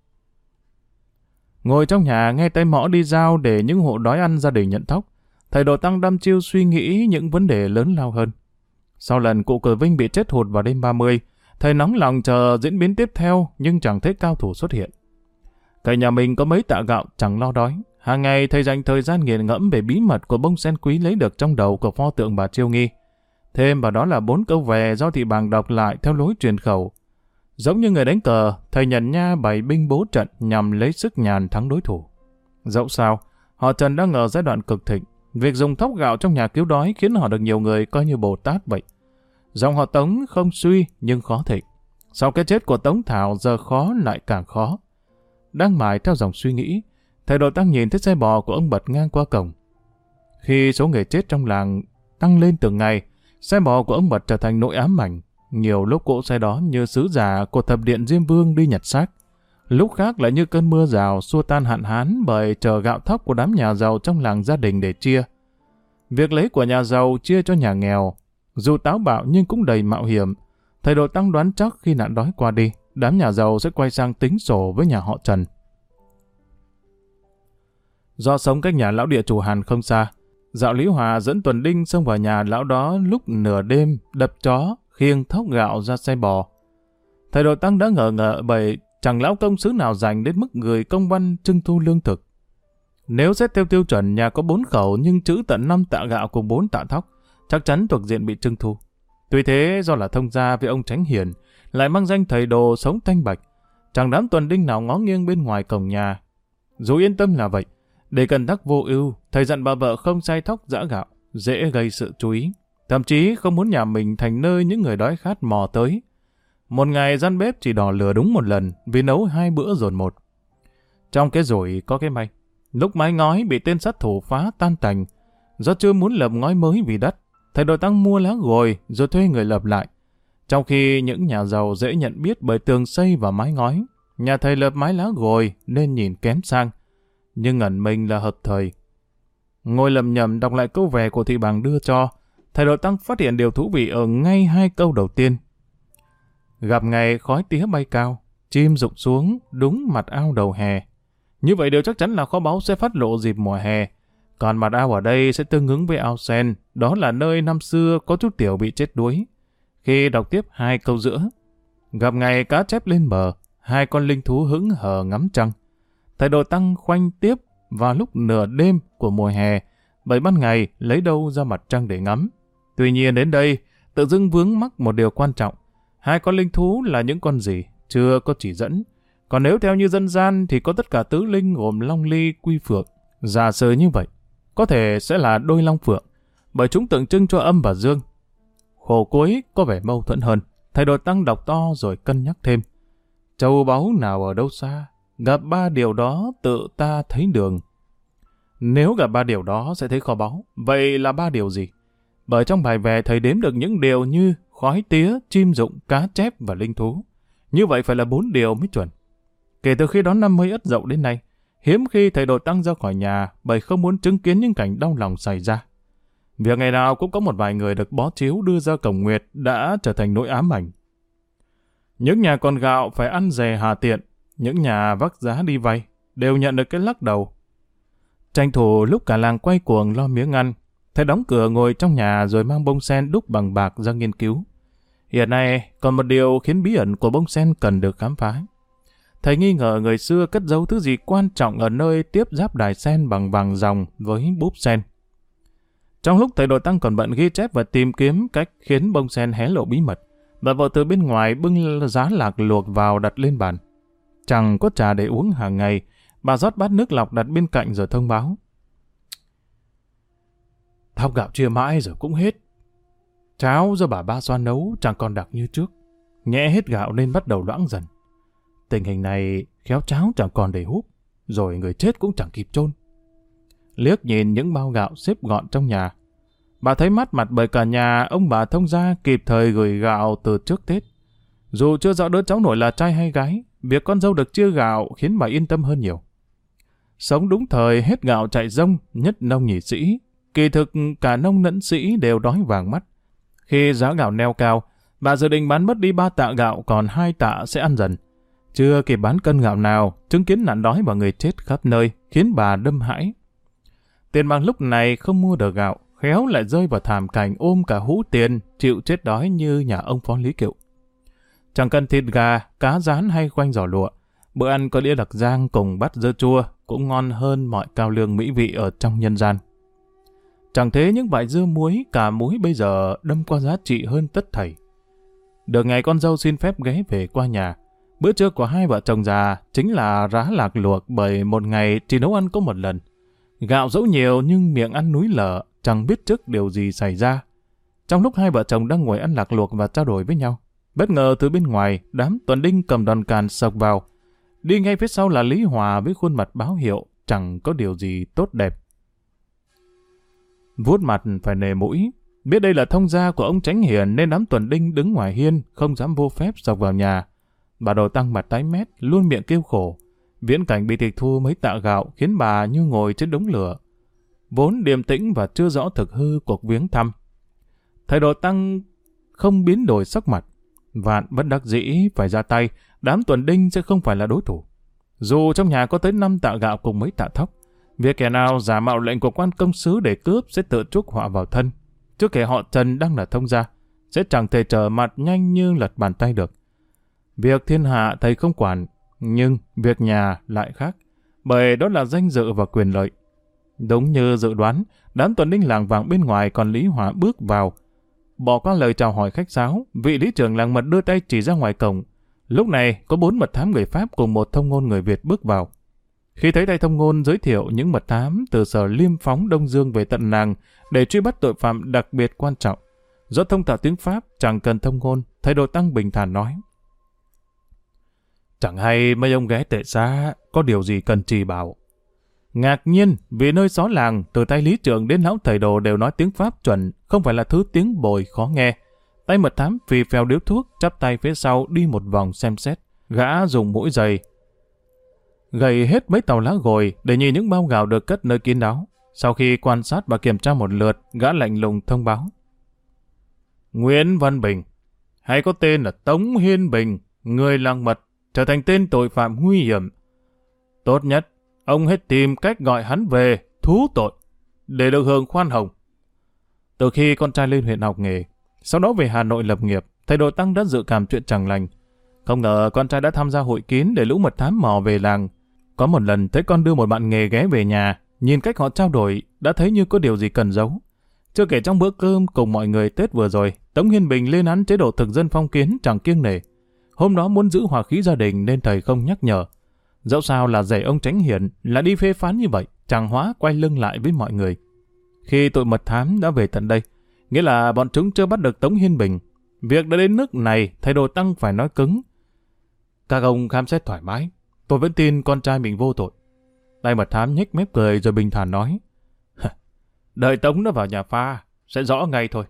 Ngồi trong nhà nghe tay mõ đi giao để những hộ đói ăn gia đình nhận thóc, thầy Đồ Tăng đăm chiêu suy nghĩ những vấn đề lớn lao hơn. Sau lần cụ Cử Vinh bị chết hụt vào đêm 30, thầy nóng lòng chờ diễn biến tiếp theo nhưng chẳng thấy cao thủ xuất hiện. Thầy nhà mình có mấy tạ gạo chẳng lo đói. Hàng ngày thầy dành thời gian nghiền ngẫm về bí mật của bông sen quý lấy được trong đầu của pho tượng bà Chiêu Nghi. Thêm vào đó là 4 câu về do thị bàng đọc lại theo lối truyền khẩu. Giống như người đánh cờ, thầy nhận nha bày binh bố trận nhằm lấy sức nhàn thắng đối thủ. Dẫu sao, họ Trần đang ở giai đoạn cực thịnh. Việc dùng thóc gạo trong nhà cứu đói khiến họ được nhiều người coi như Bồ Tát vậy. Dòng họ Tống không suy nhưng khó thịnh. Sau cái chết của Tống Thảo giờ khó lại càng khó. Đang mải theo dòng suy nghĩ, thầy Đồ Tăng nhìn thấy xe bò của ông bật ngang qua cổng. Khi số người chết trong làng tăng lên từng ngày, xe bò của ông bật trở thành nỗi ám ảnh. Nhiều lúc cỗ xe đó như sứ giả của thập điện Diêm Vương đi nhặt xác. Lúc khác lại như cơn mưa rào xua tan hạn hán bởi chờ gạo thóc của đám nhà giàu trong làng gia đình để chia. Việc lấy của nhà giàu chia cho nhà nghèo, dù táo bạo nhưng cũng đầy mạo hiểm. Thầy Đồ Tăng đoán chắc khi nạn đói qua đi, đám nhà giàu sẽ quay sang tính sổ với nhà họ Trần. Do sống cách nhà lão địa chủ Hàn không xa, dạo Lý Hòa dẫn tuần đinh xông vào nhà lão đó lúc nửa đêm, đập chó, khiêng thóc gạo ra xe bò. Thầy Đồ Tăng đã ngờ ngợ bởi chẳng lão công sứ nào dành đến mức gửi công văn trưng thu lương thực. Nếu xét theo tiêu chuẩn nhà có 4 khẩu nhưng trữ tận 5 tạ gạo cùng 4 tạ thóc, chắc chắn thuộc diện bị trưng thu. Tuy thế do là thông gia với ông Tránh Hiền, lại mang danh thầy đồ sống thanh bạch, chẳng đám tuần đinh nào ngó nghiêng bên ngoài cổng nhà. Dù yên tâm là vậy, để cân nhắc vô ưu, thầy dặn bà vợ không sai thóc giã gạo, dễ gây sự chú ý. Thậm chí không muốn nhà mình thành nơi những người đói khát mò tới. Một ngày gian bếp chỉ đỏ lửa đúng một lần vì nấu 2 bữa dồn một. Trong cái rủi có cái may. Lúc mái ngói bị tên sát thủ phá tan tành, do chưa muốn lập ngói mới vì đắt, thầy Đồ Tăng mua lá gồi rồi thuê người lập lại. Trong khi những nhà giàu dễ nhận biết bởi tường xây và mái ngói, nhà thầy lập mái lá gồi nên nhìn kém sang, nhưng ẩn mình là hợp thời. Ngồi lầm nhầm đọc lại câu về của thị bàng đưa cho, thầy Đồ Tăng phát hiện điều thú vị ở ngay 2 câu đầu tiên. Gặp ngày khói tía bay cao, chim rụng xuống đúng mặt ao đầu hè. Như vậy điều chắc chắn là kho báu sẽ phát lộ dịp mùa hè. Còn mặt ao ở đây sẽ tương ứng với ao sen, đó là nơi năm xưa có chú Tiểu bị chết đuối. Khi đọc tiếp 2 câu giữa, gặp ngày cá chép lên bờ, 2 con linh thú hững hờ ngắm trăng. Thầy Đồ Tăng khoanh tiếp vào lúc nửa đêm của mùa hè, bởi ban ngày lấy đâu ra mặt trăng để ngắm. Tuy nhiên đến đây, tự dưng vướng mắc một điều quan trọng. 2 con linh thú là những con gì? Chưa có chỉ dẫn. Còn nếu theo như dân gian thì có tất cả tứ linh gồm long ly, quy phượng. Giả sử như vậy, có thể sẽ là đôi long phượng, bởi chúng tượng trưng cho âm và dương. Khổ cuối có vẻ mâu thuẫn hơn. Thầy Đồ Tăng đọc to rồi cân nhắc thêm. Châu báu nào ở đâu xa, gặp 3 điều đó tự ta thấy đường. Nếu gặp 3 điều đó sẽ thấy kho báu. Vậy là 3 điều gì? Bởi trong bài về thầy đếm được những điều như khói tía, chim rụng, cá chép và linh thú. Như vậy phải là 4 điều mới chuẩn. Kể từ khi đón năm mới Ất Dậu đến nay, hiếm khi thầy Đồ Tăng ra khỏi nhà bởi không muốn chứng kiến những cảnh đau lòng xảy ra. Việc ngày nào cũng có một vài người được bó chiếu đưa ra cổng nguyệt đã trở thành nỗi ám ảnh. Những nhà còn gạo phải ăn dè hà tiện, những nhà vác giá đi vay đều nhận được cái lắc đầu. Tranh thủ lúc cả làng quay cuồng lo miếng ăn, thầy đóng cửa ngồi trong nhà rồi mang bông sen đúc bằng bạc ra nghiên cứu. Hiện nay còn một điều khiến bí ẩn của bông sen cần được khám phá. Thầy nghi ngờ người xưa cất giấu thứ gì quan trọng ở nơi tiếp giáp đài sen bằng vàng ròng với búp sen. Trong lúc thầy Đồ Tăng còn bận ghi chép và tìm kiếm cách khiến bông sen hé lộ bí mật, bà vợ từ bên ngoài bưng giá lạc luộc vào đặt lên bàn. Chẳng có trà để uống hàng ngày, bà rót bát nước lọc đặt bên cạnh rồi thông báo. Thóc gạo chia mãi rồi cũng hết. Cháo do bà Ba Xoan nấu chẳng còn đặc như trước. nhẽ hết gạo nên bắt đầu loãng dần. Tình hình này khéo cháo chẳng còn để húp, rồi người chết cũng chẳng kịp chôn. Liếc nhìn những bao gạo xếp gọn trong nhà, bà thấy mát mặt bởi cả nhà ông bà thông gia kịp thời gửi gạo từ trước Tết. Dù chưa rõ đứa cháu nội là trai hay gái, việc con dâu được chia gạo khiến bà yên tâm hơn nhiều. Sống đúng thời hết gạo chạy rông, nhất nông nhị sĩ. Kỳ thực cả nông lẫn sĩ đều đói vàng mắt. Khi giá gạo neo cao, bà dự định bán mất đi 3 tạ gạo, còn 2 tạ sẽ ăn dần. Chưa kịp bán cân gạo nào, chứng kiến nạn đói và người chết khắp nơi, khiến bà đâm hãi. Tiền bạc lúc này không mua được gạo, khéo lại rơi vào thảm cảnh ôm cả hũ tiền, chịu chết đói như nhà ông Phó Lý Kiệu. Chẳng cần thịt gà, cá rán hay khoanh giò lụa, bữa ăn có đĩa đặc giang cùng bát dưa chua cũng ngon hơn mọi cao lương mỹ vị ở trong nhân gian. Chẳng thế những bãi dưa muối, cà muối bây giờ đâm qua giá trị hơn tất thảy. Được ngày con dâu xin phép ghé về qua nhà, bữa trưa của hai vợ chồng già chính là rá lạc luộc, bởi một ngày chỉ nấu ăn có một lần. Gạo dẫu nhiều nhưng miệng ăn núi lở, chẳng biết trước điều gì xảy ra. Trong lúc hai vợ chồng đang ngồi ăn lạc luộc và trao đổi với nhau, bất ngờ từ bên ngoài, đám tuần đinh cầm đòn càn sộc vào. Đi ngay phía sau là Lý Hòa với khuôn mặt báo hiệu chẳng có điều gì tốt đẹp. Vuốt mặt phải nề mũi, biết đây là thông gia của ông Chánh Hiền nên đám tuần đinh đứng ngoài hiên không dám vô phép sộc vào nhà. Bà Đồ Tăng mặt tái mét, luôn miệng kêu khổ. Viễn cảnh bị tịch thu mấy tạ gạo khiến bà như ngồi trên đống lửa. Vốn điềm tĩnh và chưa rõ thực hư cuộc viếng thăm, thầy Đồ Tăng không biến đổi sắc mặt. Vạn bất đắc dĩ phải ra tay, đám tuần đinh sẽ không phải là đối thủ. Dù trong nhà có tới 5 tạ gạo cùng mấy tạ thóc, việc kẻ nào giả mạo lệnh của quan công sứ để cướp sẽ tự chuốc họa vào thân. Chứ kẻ họ Trần đang là thông gia, sẽ chẳng thể trở mặt nhanh như lật bàn tay được. Việc thiên hạ thầy không quản, nhưng việc nhà lại khác, bởi đó là danh dự và quyền lợi. Đúng như dự đoán, đám tuần đinh làng vàng bên ngoài còn Lý Hòa bước vào. Bỏ qua lời chào hỏi khách sáo, vị lý trưởng làng mật đưa tay chỉ ra ngoài cổng. Lúc này có 4 mật thám người Pháp cùng một thông ngôn người Việt bước vào. Khi thấy tay thông ngôn giới thiệu những mật thám từ sở Liêm Phóng Đông Dương về tận làng để truy bắt tội phạm đặc biệt quan trọng, do thông thạo tiếng Pháp chẳng cần thông ngôn, thầy Đồ Tăng bình thản nói: chẳng hay mấy ông ghé tệ xa có điều gì cần trì bảo. Ngạc nhiên vì nơi xó làng từ tay lý trưởng đến lão thầy Đồ đều nói tiếng Pháp chuẩn, không phải là thứ tiếng bồi khó nghe. Tay mật thám phì phèo điếu thuốc, chắp tay phía sau đi một vòng xem xét. Gã dùng mũi giày gầy hết mấy tàu lá gồi để nhìn những bao gạo được cất nơi kín đáo. Sau khi quan sát và kiểm tra một lượt, gã lạnh lùng thông báo: Nguyễn Văn Bình, hay có tên là Tống Hiên Bình, người làng mật, trở thành tên tội phạm nguy hiểm. Tốt nhất ông hãy tìm cách gọi hắn về thú tội để được hưởng khoan hồng. Từ khi con trai lên huyện học nghề, sau đó về Hà Nội lập nghiệp, thầy Đồ Tăng đã dự cảm chuyện chẳng lành. Không ngờ con trai đã tham gia hội kín để lũ mật thám mò về làng. Có một lần thấy con đưa một bạn nghề ghé về nhà, nhìn cách họ trao đổi đã thấy như có điều gì cần giấu. Chưa kể trong bữa cơm cùng mọi người Tết vừa rồi, Tống Hiên Bình lên án chế độ thực dân phong kiến chẳng kiêng nể. Hôm đó muốn giữ hòa khí gia đình nên thầy không nhắc nhở. Dẫu sao là rể ông Chánh Hiền, là đi phê phán như vậy, chẳng hóa quay lưng lại với mọi người. Khi tụi mật thám đã về tận đây, nghĩa là bọn chúng chưa bắt được Tống Hiên Bình. Việc đã đến nước này, thầy Đồ Tăng phải nói cứng: các ông khám xét thoải mái, tôi vẫn tin con trai mình vô tội. Tay mật thám nhếch mép cười rồi bình thản nói: đợi Tống nó vào nhà pha, sẽ rõ ngay thôi.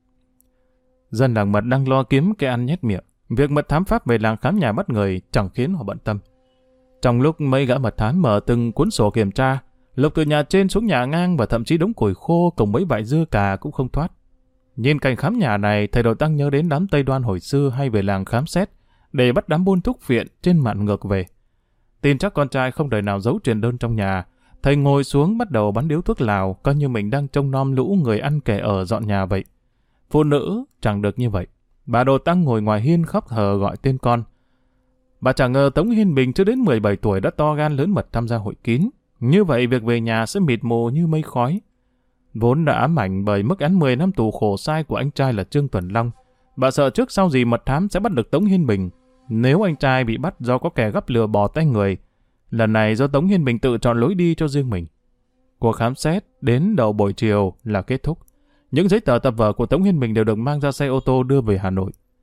Dân làng mật đang lo kiếm cái ăn nhét miệng. Việc mật thám Pháp về làng khám nhà bắt người chẳng khiến họ bận tâm. Trong lúc mấy gã mật thám mở từng cuốn sổ kiểm tra, lục từ nhà trên xuống nhà ngang và thậm chí đống củi khô cùng mấy vại dưa cà cũng không thoát. Nhìn cảnh khám nhà này, thầy Đồ Tăng nhớ đến đám Tây Đoan hồi xưa hay về làng khám xét để bắt đám buôn thuốc phiện trên mạn ngược về. Tin chắc con trai không đời nào giấu truyền đơn trong nhà, thầy ngồi xuống bắt đầu bắn điếu thuốc lào, coi như mình đang trông nom lũ người ăn kẻ ở dọn nhà vậy. Phụ nữ chẳng được như vậy. Bà Đồ Tăng ngồi ngoài hiên khóc hờ gọi tên con. Bà chẳng ngờ Tống Hiên Bình chưa đến 17 tuổi đã to gan lớn mật tham gia hội kín. Như vậy việc về nhà sẽ mịt mù như mây khói. Vốn đã ám ảnh bởi mức án 10 năm tù khổ sai của anh trai là Trương Tuần Long, bà sợ trước sau gì mật thám sẽ bắt được Tống Hiên Bình. Nếu anh trai bị bắt do có kẻ gắp lừa bỏ tay người, lần này do Tống Hiên Bình tự chọn lối đi cho riêng mình. Cuộc khám xét đến đầu buổi chiều là kết thúc. Những giấy tờ tập vở của Tống Hiên Bình đều được mang ra xe ô tô đưa về Hà Nội.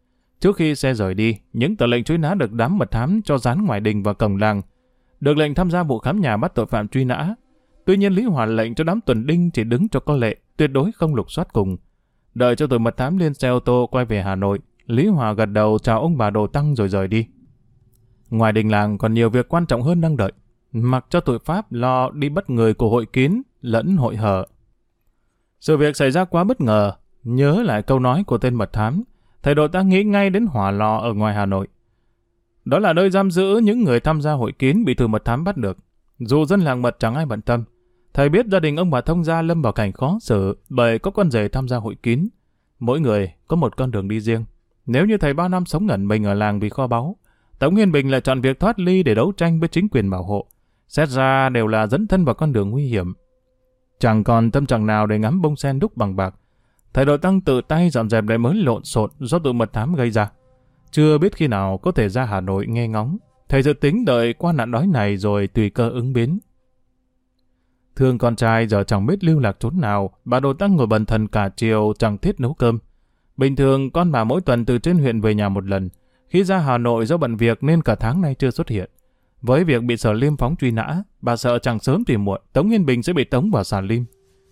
Trước khi xe rời đi, những tờ lệnh truy nã được đám mật thám cho dán ngoài đình và cổng làng, được lệnh tham gia vụ khám nhà bắt tội phạm truy nã. Tuy nhiên Lý Hòa lệnh cho đám tuần đinh chỉ đứng cho có lệ, tuyệt đối không lục soát cùng. Đợi cho tụi mật thám lên xe ô tô quay về Hà Nội, Lý Hòa gật đầu chào ông bà Đồ Tăng rồi rời đi. Ngoài đình làng còn nhiều việc quan trọng hơn đang đợi, mặc cho tụi Pháp lo đi bắt người của hội Kín lẫn hội Hở. Sự việc xảy ra quá bất ngờ, nhớ lại câu nói của tên mật thám, thầy Đồ Tăng nghĩ ngay đến Hỏa Lò ở ngoài Hà Nội. Đó là nơi giam giữ những người tham gia hội Kín bị tụi mật thám bắt được. Dù dân làng mật chẳng ai bận tâm, thầy biết gia đình ông bà Thông Gia lâm vào cảnh khó xử bởi có con rể tham gia hội Kín. Mỗi người có một con đường đi riêng. Nếu như thầy bao năm sống ngẩn mình ở làng vì kho báu, Tống Hiền Bình lại chọn việc thoát ly để đấu tranh với chính quyền bảo hộ. Xét ra đều là dẫn thân vào con đường nguy hiểm. Chẳng còn tâm trạng nào để ngắm bông sen đúc bằng bạc. Thầy Đồ Tăng tự tay dọn dẹp lại mớ lộn xộn do tụi mật thám gây ra. Chưa biết khi nào có thể ra Hà Nội nghe ngóng. Thầy dự tính đợi qua nạn đói này rồi tùy cơ ứng biến. Thương con trai giờ chẳng biết lưu lạc chốn nào, bà Đồ Tăng ngồi bần thần cả chiều chẳng thiết nấu cơm. Bình thường con bà mỗi tuần từ trên huyện về nhà một lần. Khi ra Hà Nội do bận việc nên cả tháng nay chưa xuất hiện. Với việc bị Sở Liêm phóng truy nã, bà sợ chẳng sớm thì muộn Tống Hiền Bình sẽ bị tống vào Sở Liêm.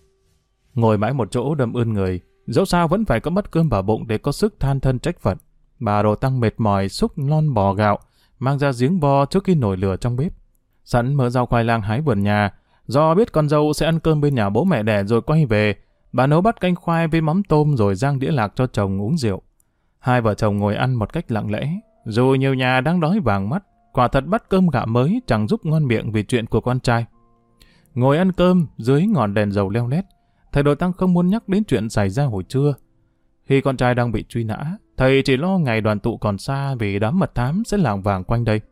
Ngồi mãi một chỗ đâm ươn người, dẫu sao vẫn phải có bát cơm vào bụng để có sức than thân trách phận. Bà Đồ Tăng mệt mỏi xúc lon bò gạo, mang ra giếng vo trước khi nổi lửa trong bếp. Sẵn mớ rau khoai lang hái vườn nhà, do biết con dâu sẽ ăn cơm bên nhà bố mẹ đẻ rồi quay về, bà nấu bát canh khoai với mắm tôm rồi rang đĩa lạc cho chồng uống rượu. Hai vợ chồng ngồi ăn một cách lặng lẽ, dù nhiều nhà đang đói vàng mắt, quả thật bát cơm gạo mới chẳng giúp ngon miệng vì chuyện của con trai. Ngồi ăn cơm dưới ngọn đèn dầu leo lét, thầy Đồ Tăng không muốn nhắc đến chuyện xảy ra hồi trưa. Khi con trai đang bị truy nã, thầy chỉ lo ngày đoàn tụ còn xa vì đám mật thám sẽ lảng vảng quanh đây.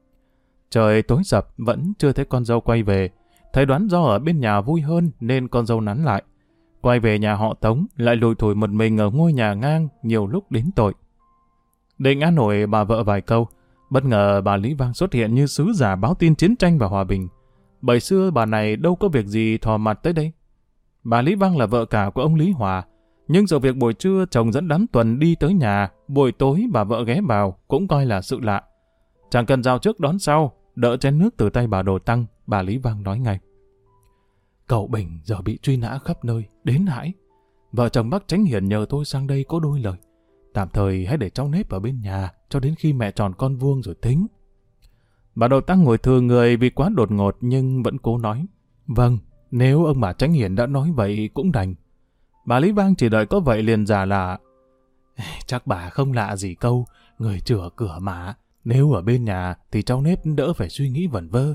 Trời tối sập vẫn chưa thấy con dâu quay về. Thầy đoán do ở bên nhà vui hơn nên con dâu nắn lại. Quay về nhà họ Tống lại lủi thủi một mình ở ngôi nhà ngang, nhiều lúc đến tội. Định an ủi bà vợ vài câu, bất ngờ bà Lý Vang xuất hiện như sứ giả báo tin chiến tranh và hòa bình. Bởi xưa bà này đâu có việc gì thò mặt tới đây. Bà Lý Vang là vợ cả của ông Lý Hòa, nhưng sự việc buổi trưa chồng dẫn đám tuần đi tới nhà, buổi tối bà vợ ghé vào cũng coi là sự lạ. Chẳng cần giao trước đón sau, đỡ chén nước từ tay bà Đồ Tăng, bà Lý Vang nói ngay. Cậu Bình giờ bị truy nã khắp nơi, đến hãi. Vợ chồng bác Chánh Hiển nhờ tôi sang đây có đôi lời. Tạm thời hãy để cháu Nếp ở bên nhà, cho đến khi mẹ tròn con vuông rồi tính. Bà Đồ Tăng ngồi thừa người vì quá đột ngột nhưng vẫn cố nói. Vâng, nếu ông bà Chánh Hiển đã nói vậy cũng đành. Bà Lý Vang chỉ đợi có vậy liền giả là chắc bà không lạ gì câu, người chửa cửa mà. Nếu ở bên nhà thì cháu Nếp đỡ phải suy nghĩ vẩn vơ.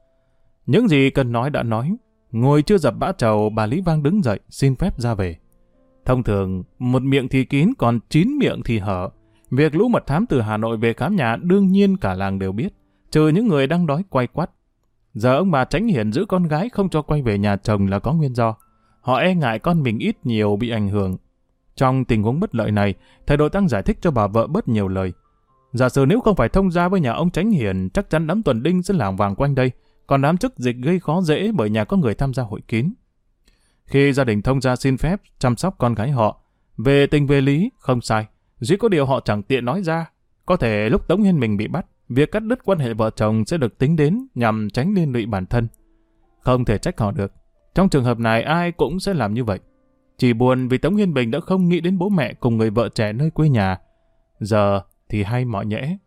Những gì cần nói đã nói. Ngồi chưa dập bã trầu, bà Lý Vang đứng dậy xin phép ra về. Thông thường, một miệng thì kín còn 9 miệng thì hở. Việc lũ mật thám từ Hà Nội về khám nhà đương nhiên cả làng đều biết, trừ những người đang đói quay quắt. Giờ ông bà Chánh Hiển giữ con gái không cho quay về nhà chồng là có nguyên do. Họ e ngại con mình ít nhiều bị ảnh hưởng. Trong tình huống bất lợi này, thầy Đồ Tăng giải thích cho bà vợ bớt nhiều lời. Giả sử nếu không phải thông gia với nhà ông Chánh Hiển, chắc chắn đám tuần đinh sẽ lảng vàng quanh đây, còn đám chức dịch gây khó dễ bởi nhà có người tham gia hội kín. Khi gia đình thông gia xin phép chăm sóc con gái họ, về tình về lý, không sai, duy có điều họ chẳng tiện nói ra. Có thể lúc Tống Hiên mình bị bắt, việc cắt đứt quan hệ vợ chồng sẽ được tính đến nhằm tránh liên lụy bản thân. Không thể trách họ được. Trong trường hợp này ai cũng sẽ làm như vậy. Chỉ buồn vì Tống Hiên Bình đã không nghĩ đến bố mẹ cùng người vợ trẻ nơi quê nhà. Giờ thì hay mọi nhẽ.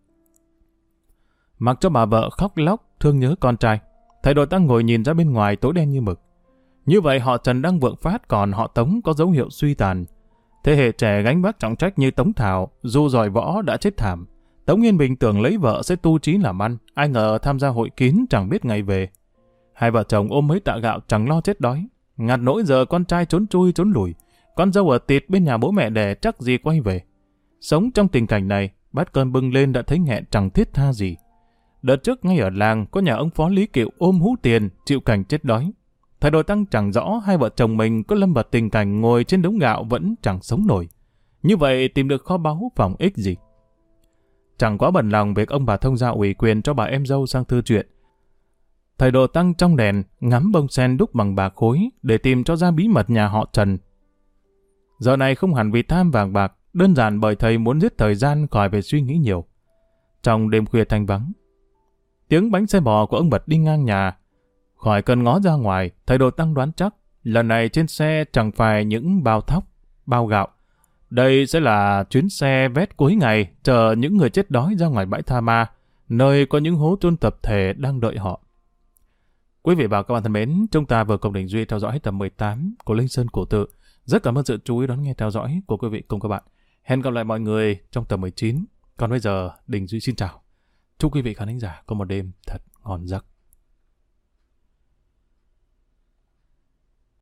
Mặc cho bà vợ khóc lóc thương nhớ con trai, thầy Đồ Tăng ngồi nhìn ra bên ngoài tối đen như mực. Như vậy họ Trần đang vượng phát, còn họ Tống có dấu hiệu suy tàn. Thế hệ trẻ gánh vác trọng trách như Tống Thảo, dù giỏi võ đã chết thảm. Tống Hiên Bình tưởng lấy vợ sẽ tu trí làm ăn, ai ngờ tham gia hội kín chẳng biết ngày về. Hai vợ chồng ôm mấy tạ gạo chẳng lo chết đói. Ngặt nỗi giờ con trai trốn chui trốn lùi, con dâu ở tịt bên nhà bố mẹ đẻ chắc gì quay về. Sống trong tình cảnh này, bát cơm bưng lên đã thấy nghẹn chẳng thiết tha gì. Đợt trước ngay ở làng có nhà ông Phó Lý Kiệu ôm hú tiền chịu cảnh chết đói. Thầy Đồ Tăng chẳng rõ hai vợ chồng mình có lâm vào tình cảnh ngồi trên đống gạo vẫn chẳng sống nổi. Như vậy tìm được kho báu phòng ích gì. Chẳng quá bận lòng việc ông bà thông gia ủy quyền cho bà em dâu sang thư chuyện. Thầy Đồ Tăng trong đèn ngắm bông sen đúc bằng bạc khối để tìm cho ra bí mật nhà họ Trần. Giờ này không hẳn vì tham vàng bạc, đơn giản bởi thầy muốn giết thời gian khỏi phải suy nghĩ nhiều. Trong đêm khuya thanh vắng, tiếng bánh xe bò của ông Bật đi ngang nhà. Khỏi cần ngó ra ngoài, thầy Đồ Tăng đoán chắc lần này trên xe chẳng phải những bao thóc, bao gạo. Đây sẽ là chuyến xe vét cuối ngày chờ những người chết đói ra ngoài bãi tha ma, nơi có những hố chôn tập thể đang đợi họ. Quý vị và các bạn thân mến, chúng ta vừa cùng Đình Duy theo dõi tập 18 của Linh Sơn Cổ Tự. Rất cảm ơn sự chú ý đón nghe theo dõi của quý vị cùng các bạn. Hẹn gặp lại mọi người trong tập 19. Còn bây giờ, Đình Duy xin chào. Chúc quý vị khán thính giả có một đêm thật ngon giấc.